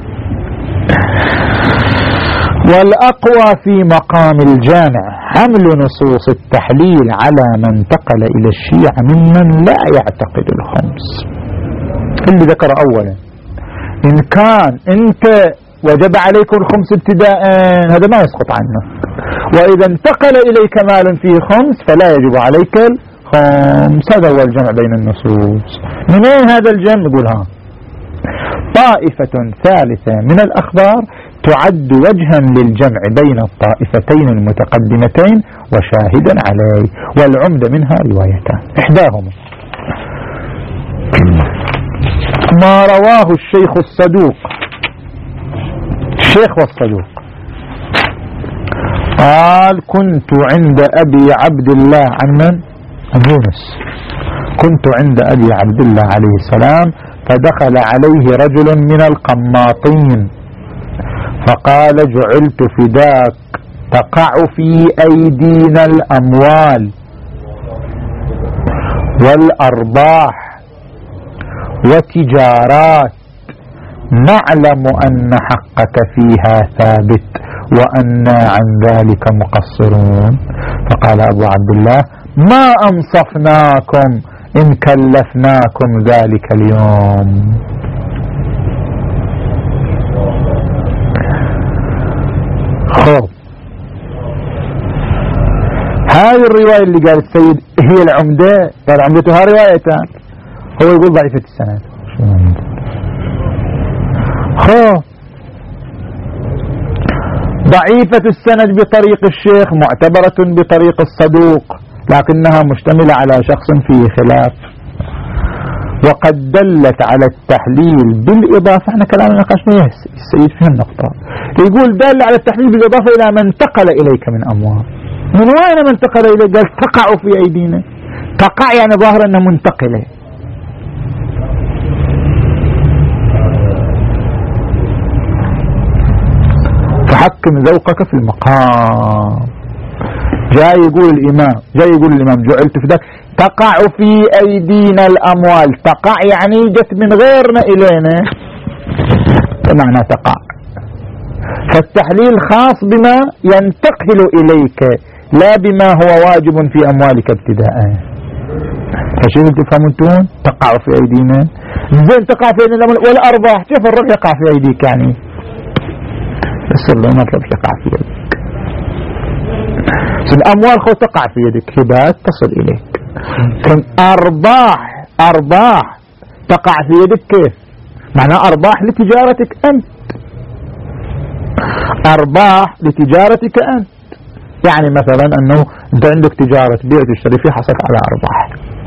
والأقوى في مقام الجامع حمل نصوص التحليل على من انتقل إلى الشيعة ممن لا يعتقد الخمس. اللي ذكر أولا إن كان أنت وجب عليكم الخمس ابتداء هذا ما يسقط عنه، وإذا انتقل إليك مال فيه خمس فلا يجب عليك الخمس. هذا هو الجمع بين النصوص. من أين هذا الجمع؟ نقول ها طائفة ثالثة من الأخبار تعد وجها للجمع بين الطائفتين المتقدمتين وشاهدا عليه، والعمدة منها روايتان. إحداهما ما رواه الشيخ الصدوق، الشيخ والصدوق قال كنت عند أبي عبد الله عن من؟ عن يونس. كنت عند أبي عبد الله عليه السلام فدخل عليه رجل من القماطين فقال جعلت فداك تقع في أيدينا الأموال والأرباح وتجارات نعلم أن حقك فيها ثابت وأنا عن ذلك مقصرون. فقال أبو عبد الله ما أنصفناكم إن كلفناكم ذلك اليوم. خب هذه الرواية اللي قال السيد هي العمدة، قال عمدتها روايتان، هو يقول ضعيفة السند. خب ضعيفة السند بطريق الشيخ معتبرة بطريق الصدوق، لكنها مشتملة على شخص فيه خلاف، وقد دلت على التحليل بالإضافة. احنا كلامنا نقاشنا السيد في النقطة يقول دل على التحليل بالإضافة إلى من انتقل إليك من أموال. من وين من انتقل إليك؟ قال تقع في أيدينا. تقع يعني ظاهر أنها منتقلة، حكم ذوقك في المقام. جاي يقول الإمام جاي يقول الإمام جعلت في ذاك تقع في أيدينا الأموال. تقع يعني جت من غيرنا إلينا، بمعنى تقع. فالتحليل خاص بما ينتقل إليك لا بما هو واجب في أموالك ابتداء. فشو تفهمون؟ تقع في أيدينا زين، تقع في أيدينا والأرباح كيف الربح يقع في أيديك؟ يعني بس الله ما الربح يقع في يدك. الأموال خو تقع في يدك، هبات تصل إليك. كن أرباح أرباح تقع في يدك كيف؟ معناه أرباح لتجارتك أنت، أرباح لتجارتك أنت. يعني مثلا أنه أنت عندك تجارة بيع وتشتري فيه، حصلت على أرباح.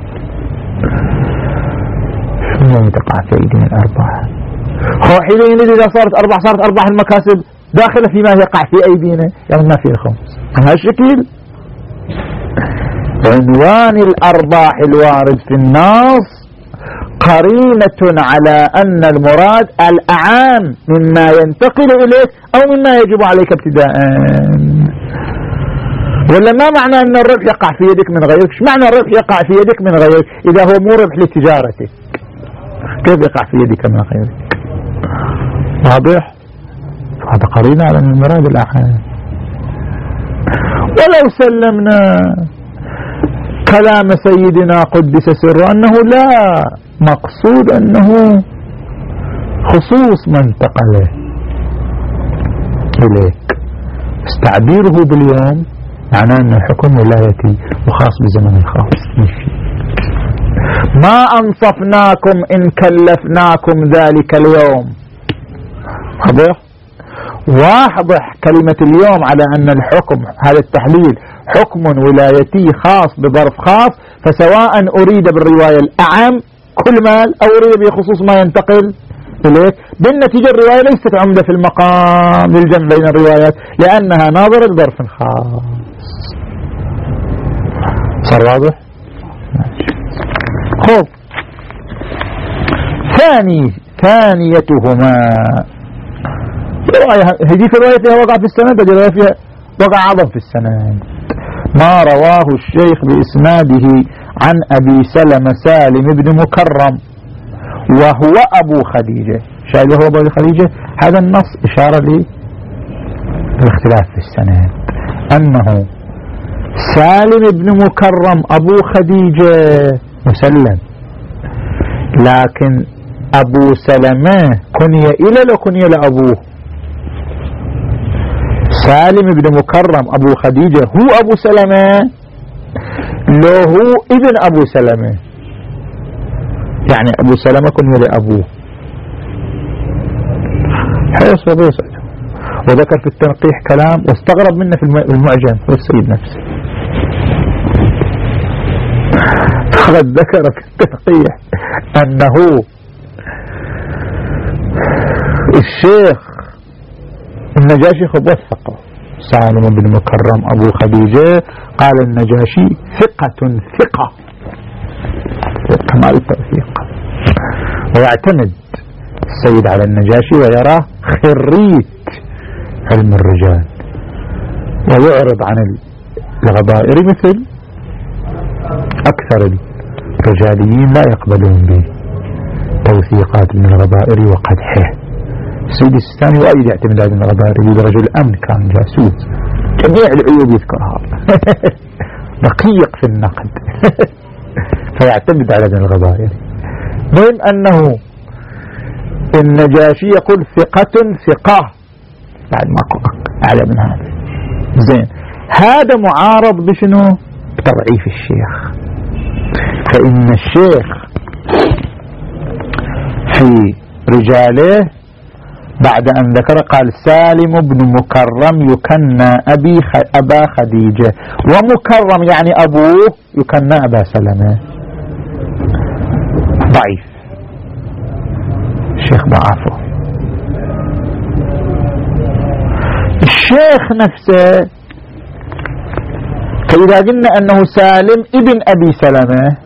شنو تقع في أيدينا الأرباح؟ هو حين إذا صارت أرباح صارت أرباح المكاسب داخلة فيما يقع في أيدينا، يعني ما في الخمس. هالشكل عنوان الأرباح الوارد في النص قرينة على أن المراد الأعام مما ينتقل إليك أو مما يجب عليك ابتداء. ولا ما معنى أن الربح يقع في يدك من غيرك؟ ايش معنى الربح يقع في يدك من غيرك إذا هو مو ربح لتجارتك؟ كيف يقع في يدك من غيرك؟ واضح؟ هذا قرينة على أن المراد الأعام. ولو سلمنا كلام سيدنا قدس سره أنه لا مقصود أنه خصوص من انتقله إليك، استعبيره باليوم معناه أن الحكم ولايتي وخاص بزمن الخاص. ما أنصفناكم إن كلفناكم ذلك اليوم. واضح؟ واضح كلمة اليوم على أن الحكم هذا التحليل حكم ولايتي خاص بظرف خاص، فسواء أريد بالرواية الأعم كل مال أو أريد بخصوص ما ينتقل إليك. بالنتيجة الرواية ليست عمدة في المقام للجمع بين الروايات لأنها ناظرة ظرف خاص. صار واضح؟ خب ثاني ثانيتهما رواية هذيك الرواية فيها وقع في السند، هذه الرواية فيها وقع عظم في السند. ما رواه الشيخ بإسناده عن أبي سلمة سالم بن مكرم وهو أبو خديجة. شاهد وهو أبو خديجة، هذا النص إشارة للاختلاف في السند، أنه سالم بن مكرم أبو خديجة مسلم، لكن أبو سلمة كنية إلى لو كنية لأبوه. سالم بن مكرم أبو خديجة هو أبو سلمة لو هو ابن أبو سلمة، يعني أبو سلمة كنية لأبوه. حيث وبيصد وذكر في التنقيح كلام واستغرب منه في المعجم هو السيد نفسه. فقد ذكر في التنقيح أنه الشيخ النجاشي خب وثقه سالم بن مكرم أبو خديجة، قال النجاشي ثقة ثقة كمال التوثيق، ويعتمد السيد على النجاشي ويراه خريج علم الرجال، ويعرض عن الغبائر مثل أكثر الرجاليين لا يقبلون به توثيقات من الغبائر وقدحه. السيد السيستاني وأيضا يعتمد على الغبائر، رجل أمن كان جاسوس، جميع العيوب يذكرها دقيق في النقد فيعتمد على الغبائر. مهم أنه النجاشي يقول ثقة ثقة بعد ما أعلى من هذا. زين، هذا معارض بشنو؟ بتضعيف الشيخ. فإن الشيخ في رجاله بعد أن ذكر قال سالم بن مكرم يكنى أبي خ... أبا خديجة، ومكرم يعني أبوه يكنى أبا سلمة. ضعيف، الشيخ ضعفه. الشيخ نفسه فإذا قلنا أنه سالم ابن أبي سلمة،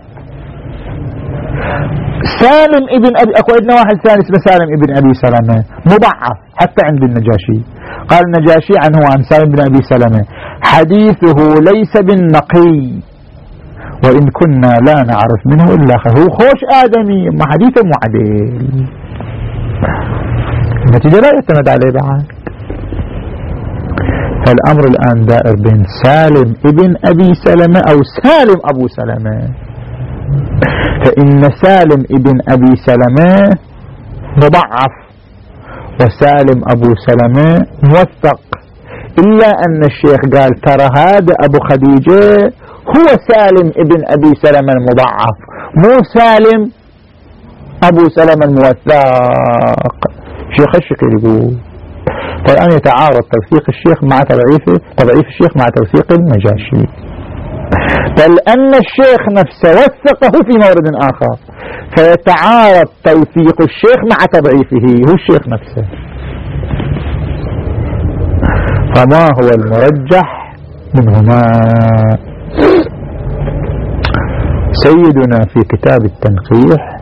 سالم ابن أبي، أكو عندنا واحد ثاني اسمه سالم ابن أبي سلمة مضعف حتى عند النجاشي، قال النجاشي عنه عن سالم بن أبي سلمة حديثه ليس بالنقي وإن كنا لا نعرف منه إلا هو خوش آدمي ما حديثه معدل. النتيجة لا يعتمد عليه بعد. فالأمر الآن دائر بين سالم ابن أبي سلمة أو سالم أبو سلمة. فإن سالم ابن أبي سلمة مضعف وسالم أبو سلمة موثق، إلا أن الشيخ قال ترى هذا أبو خديجة هو سالم ابن أبي سلمة المضعف مو سالم أبو سلمة الموثق. شيخ الشكل يقول فالآن يتعارض توثيق الشيخ مع تضعيف تضعيف الشيخ مع توثيق النجاشي، بل أن الشيخ نفسه وثقه في مورد آخر، فيتعارض توثيق الشيخ مع تضعيفه هو الشيخ نفسه. فما هو المرجح منهما؟ سيدنا في كتاب التنقيح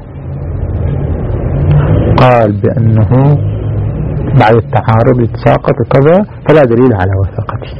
قال بأنه بعد التعارض يتساقط كذا فلا دليل على وثاقته.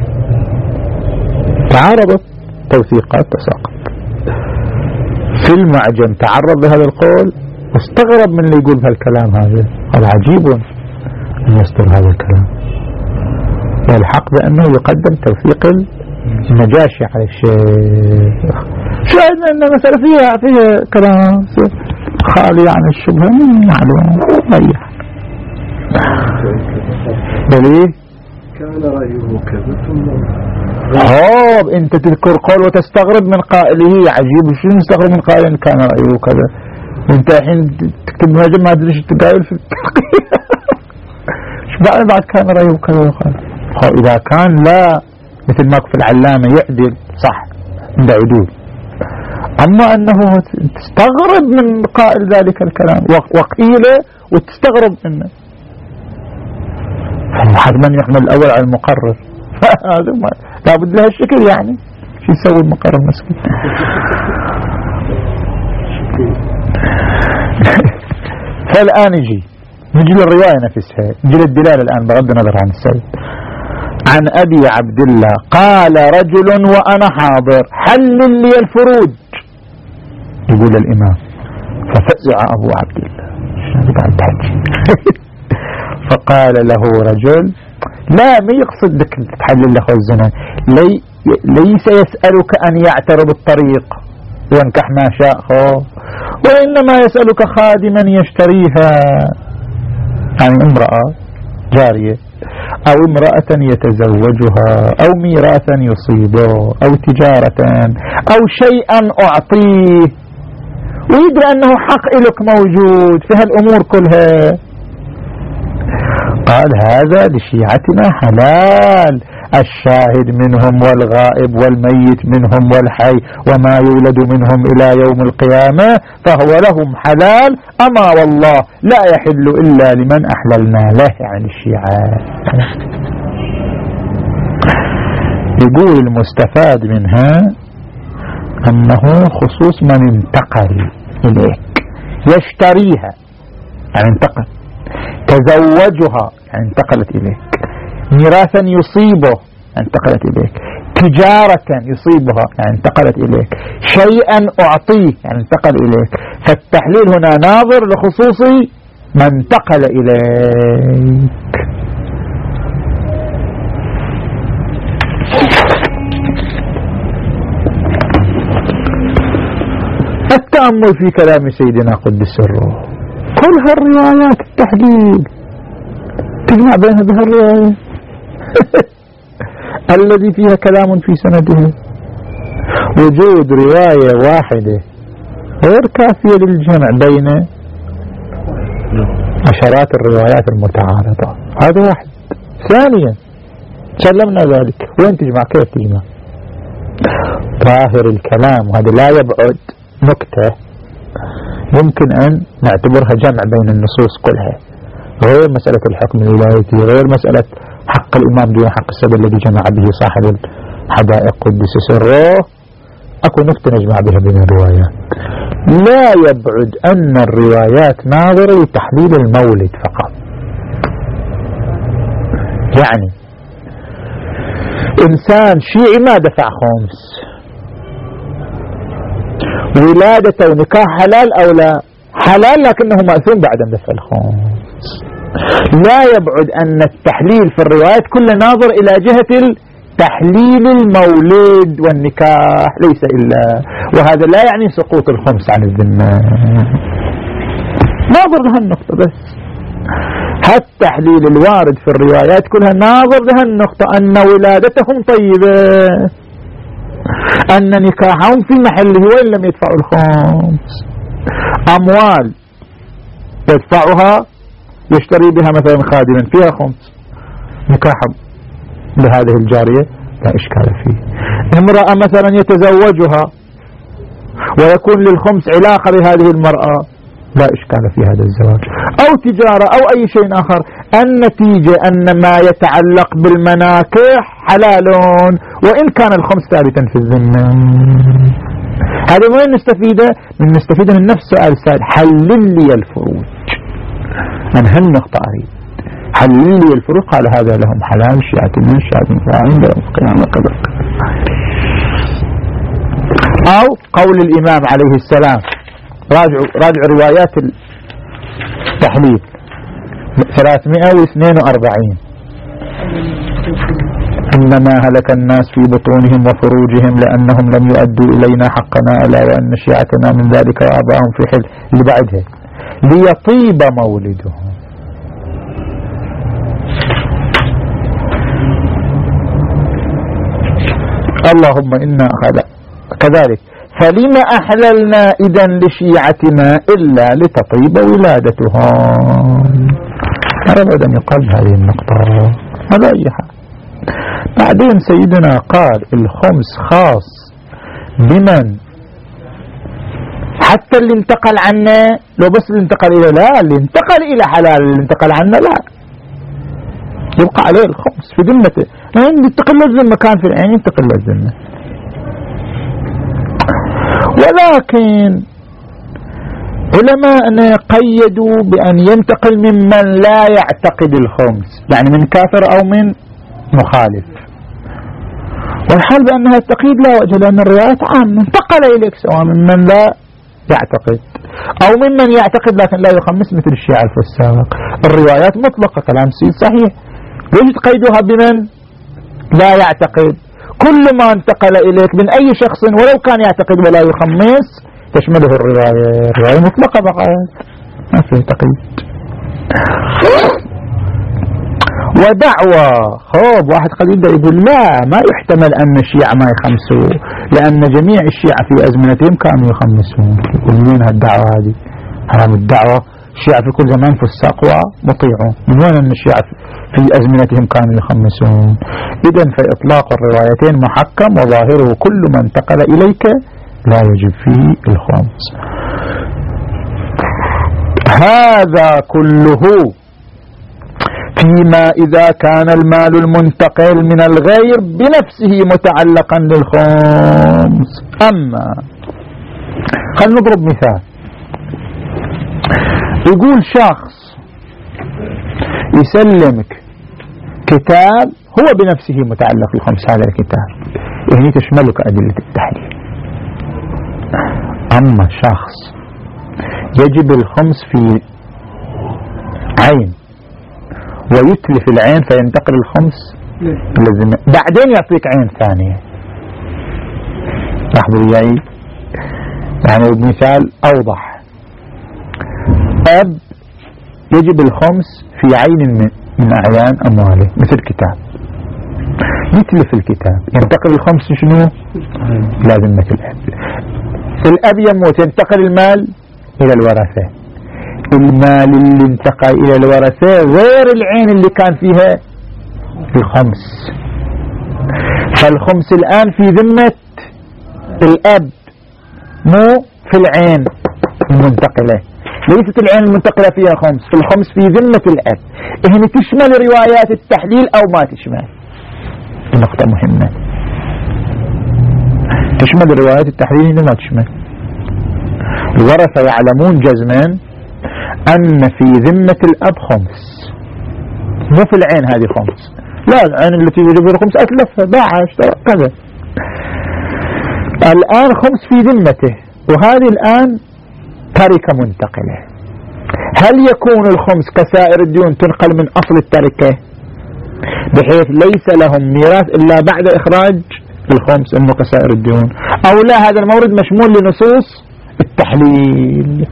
تعارضت توثيقات تساقط. في المعجم تعرض لهذا القول واستغرب من اللي يقول بهالكلام هذا، قال عجيب أن يصدر هذا الكلام. والحق بأنه يقدم توثيق النجاشي على الشيخ. شاهدنا أن المسألة فيها فيها كلام خالي عن الشبهة معلوم مريح. دليل كان رأيه كذا ثم هوب انت تذكر قول وتستغرب من قائله. عجيب شو نستغرب من قائل كان رأيه كذا؟ انت الحين تكتب مهاجم ما ادري ايش تقايل في التنقيح. ايش بعد كان رأيه كذا وقال اذا كان لا مثل ما في العلامة يعدل صح عند عدول، اما انه تستغرب من قائل ذلك الكلام وقيله وتستغرب منه، حتما يحمل الاول على المقرر. هذا ما لابد لها الشكل يعني شو يسوي المقرر مسكين. فالآن نجي نجي للرواية نفسها، نجي للدلالة الآن بغض النظر عن السيد. عن أبي عبد الله قال رجل وأنا حاضر حلل لي الفروج، يقول الإمام ففزع أبو عبد الله فقال له رجل لا ما يقصد لك تحلل له الزنا، لي ليس يسألك أن يعترض الطريق وينكح ما شاء خو، وإنما يسألك خادما يشتريها، يعني امرأة جارية أو امرأة يتزوجها أو ميراثا يصيبه أو تجارة أو شيئا أعطيه، ويدري أنه حق إلك موجود في هالأمور كلها. قال هذا لشيعتنا حلال، الشاهد منهم والغائب والميت منهم والحي وما يولد منهم إلى يوم القيامة فهو لهم حلال، أما والله لا يحل إلا لمن أحللنا له، يعني الشيعة. يقول المستفاد منها أنه خصوص من انتقل إليك، يشتريها يعني انتقل، تزوجها يعني انتقلت إليك، ميراثا يصيبه انتقلت إليك، تجارة يصيبها يعني انتقلت إليك، شيئا أعطيه يعني انتقل إليك. فالتحليل هنا ناظر لخصوص من انتقل إليك. التأمل في كلام سيدنا قدس سره، كل هالروايات التحليل تجمع بينها بهالرواية الذي فيها كلام في سنده. وجود رواية واحدة غير كافية للجمع بين عشرات الروايات المتعارضة، هذا واحد. ثانيا سلمنا ذلك، وين تجمع؟ كيف تجمع؟ ظاهر الكلام، وهذا لا يبعد نكتة يمكن أن نعتبرها جمع بين النصوص كلها، غير مسألة الحكم الولايتي، غير مسألة حق الإمام دون حق السبب الذي جمع به صاحب الحدائق قدس سره. أكو نكتة نجمع بها بين الروايات. لا يبعد أن الروايات ناظرة لتحليل المولد فقط، يعني إنسان شيعي ما دفع خمس، ولادته ونكاح حلال أو لا؟ حلال، لكنه مأثوم بعدم دفع الخمس. لا يبعد أن التحليل في الروايات كله ناظر إلى جهة تحليل المولد والنكاح ليس إلا، وهذا لا يعني سقوط الخمس عن الذمة. ناظر لها النقطة بس. هالتحليل الوارد في الروايات كلها ناظر لها النقطة أن ولادتهم طيبة، أن نكاحهم في محله وإن لم يدفعوا الخمس. أموال يدفعها يشتري بها مثلا خادما فيها خمس، نكاحهم لهذه الجارية لا إشكال فيه. امرأة مثلا يتزوجها ويكون للخمس علاقة بهذه المرأة لا إشكال في هذا الزواج، أو تجارة أو أي شيء آخر. النتيجة أن ما يتعلق بالمناكح حلال وإن كان الخمس ثابتا في الذمة. هذا وين نستفيده؟ من نستفيده من نفس سؤال السائل، حلل لي الفروج. من هالنقطة أريد حلل لي الفروج. قال هذا لهم حلال، شيعة من شيعة من قيامة قدر. أو قول الإمام عليه السلام، راجعوا راجعوا روايات التحليل ثلاثمائة واثنين وأربعين، إنما هلك الناس في بطونهم وفروجهم لأنهم لم يؤدوا إلينا حقنا ألا وأن شيعتنا من ذلك وآباءهم في حل. اللي بعدها ليطيب مولدهم. اللهم إنا كذلك فلما أحللنا إذن لشيعتنا إلا لتطيب ولادتهم. أرى أن يقال هذه النقطة على أي حال. بعدين سيدنا قال الخمس خاص بمن حتى اللي انتقل عنا، لو بس اللي انتقل إلى لا، اللي انتقل إلى حلال اللي انتقل عنا لا يبقى عليه الخمس في ذمته. يعني ينتقل الذمة كان في العين ينتقل الذمة. ولكن علماءنا قيدوا بأن ينتقل ممن لا يعتقد الخمس، يعني من كافر أو من مخالف. والحال بأنها التقييد لا وجه، لأن الروايات عامة انتقل إليك سواء ممن لا يعتقد أو ممن يعتقد لكن لا يخمس مثل الشيعة الفساق. الروايات مطلقة، كلام سيد صحيح. ليش تقيدوها بمن لا يعتقد؟ كل ما انتقل إليك من أي شخص ولو كان يعتقد ولا يخمس تشمله الرواية. الرواية مطلقة بقى ما فيه تقييد. ودعوة خوب واحد قد يبدأ يقول لا ما يحتمل أن الشيعة ما يخمسوا، لأن جميع الشيعة في أزمنتهم كانوا يخمسون. يقول وين هالدعوة هذه؟ حرام الدعوة. الشيعة في كل زمان فساق ومطيعون، من وين أن الشيعة في أزمنتهم كانوا يخمسون؟ إذن فإطلاق الروايتين محكم، وظاهره كل من انتقل إليك لا يجب فيه الخمس. هذا كله فيما إذا كان المال المنتقل من الغير بنفسه متعلقا للخمس. أما خلنا نضرب مثال. يقول شخص يسلمك كتاب هو بنفسه متعلق بالخمس، هذا الكتاب يعني تشملك أدلة التحليل. أما شخص يجب الخمس في عين ويتلف العين فينتقل الخمس لازم بعدين يعطيك عين ثانية. لاحظوا وياي، يعني بمثال أوضح. أب يجب الخمس في عين من, من أعيان أمواله مثل كتاب، يتلف الكتاب ينتقل الخمس شنو؟ لازم مثل الأب. الأب يموت ينتقل المال إلى الورثة. المال اللي انتقل إلى الورثة غير العين اللي كان فيها الخمس. فالخمس الآن في ذمة الأب مو في العين المنتقلة. ليست العين المنتقلة فيها خمس، الخمس في ذمة الأب. هنا تشمل روايات التحليل أو ما تشمل؟ نقطة مهمة. تشمل روايات التحليل هنا ما تشمل. الورثة يعلمون جزما أن في ذمة الأب خمس، مو في العين هذه خمس، لا العين التي يجب الخمس أتلفها باعها اشترى كذا. الآن خمس في ذمته وهذه الآن تركة منتقلة، هل يكون الخمس كسائر الديون تنقل من أصل التركة بحيث ليس لهم ميراث إلا بعد إخراج الخمس إنه كسائر الديون، أو لا هذا المورد مشمول لنصوص التحليل؟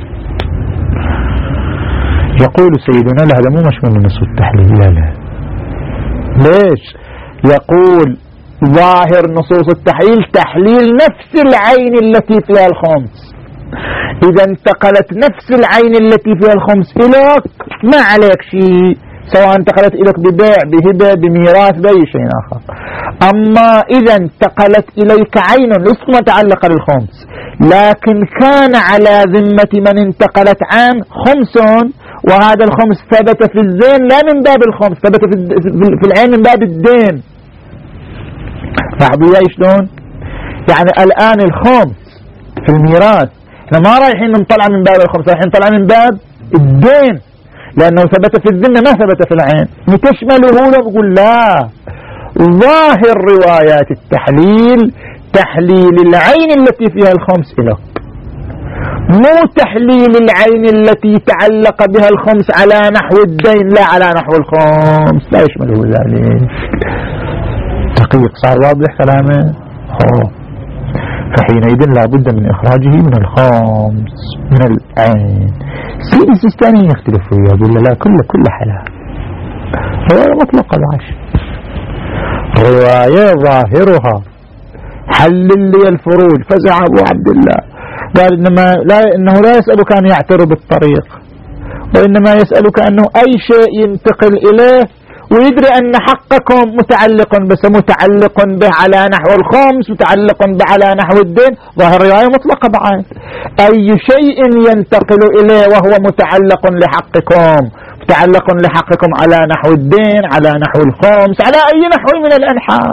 يقول سيدنا لا هذا مو مشمول لنصوص التحليل. لا لا ليش؟ يقول ظاهر نصوص التحليل تحليل نفس العين التي فيها الخمس، إذا انتقلت نفس العين التي فيها الخمس إليك ما عليك شيء، سواء انتقلت إليك ببيع بهبة بميراث بأي شيء آخر. أما إذا انتقلت إليك عين لست متعلقة للخمس لكن كان على ذمة من انتقلت عن خمس، وهذا الخمس ثبت في الزين لا من باب الخمس، ثبت في العين من باب الدين. لاحظوا يا شلون؟ يعني الآن الخمس في الميراث احنا ما رايحين نطلع من باب الخمس، رايحين نطلع من باب الدين لأنه ثبت في الذمة ما ثبت في العين. نتشمله نقول لا، ظاهر روايات التحليل تحليل العين التي فيها الخمس إليك، مو تحليل العين التي تعلق بها الخمس على نحو الدين لا على نحو الخمس، لا يشمله ذلك. دقيق صار واضح كلامه؟ أوه. فحينئذ لا بد من إخراجه من الخمس من العين. سيد السيستاني يختلف وياه يقول لا كل كل حلال، رواية مطلقة العشر، رواية ظاهرها حلل لي الفروج. فزع أبو عبد الله قال إنما لا إنه لا يسألك أن يعتر بالطريق، وإنما يسألك أنه أي شيء ينتقل إليه ويدري أن حقكم متعلق بس متعلق به على نحو الخمس متعلق به على نحو الدين. ظاهر رواية مطلقة بعد أي شيء ينتقل إليه وهو متعلق لحقكم متعلق لحقكم على نحو الدين على نحو الخمس على أي نحو من الأنحاء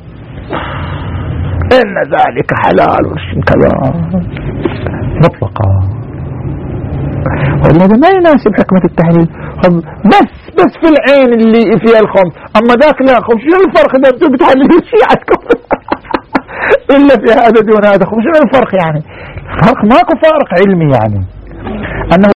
إن ذلك حلال كذا مطلقة. ولهذا ما يناسب حكمة التحليل بس بس في العين اللي فيها الخمس، أما ذاك لا خمس. شنو الفرق إذا أنتم بتحللوا شيعتكم إلا في هذا دون هذا؟ شنو الفرق يعني؟ الفرق ماكو فارق علمي يعني أنه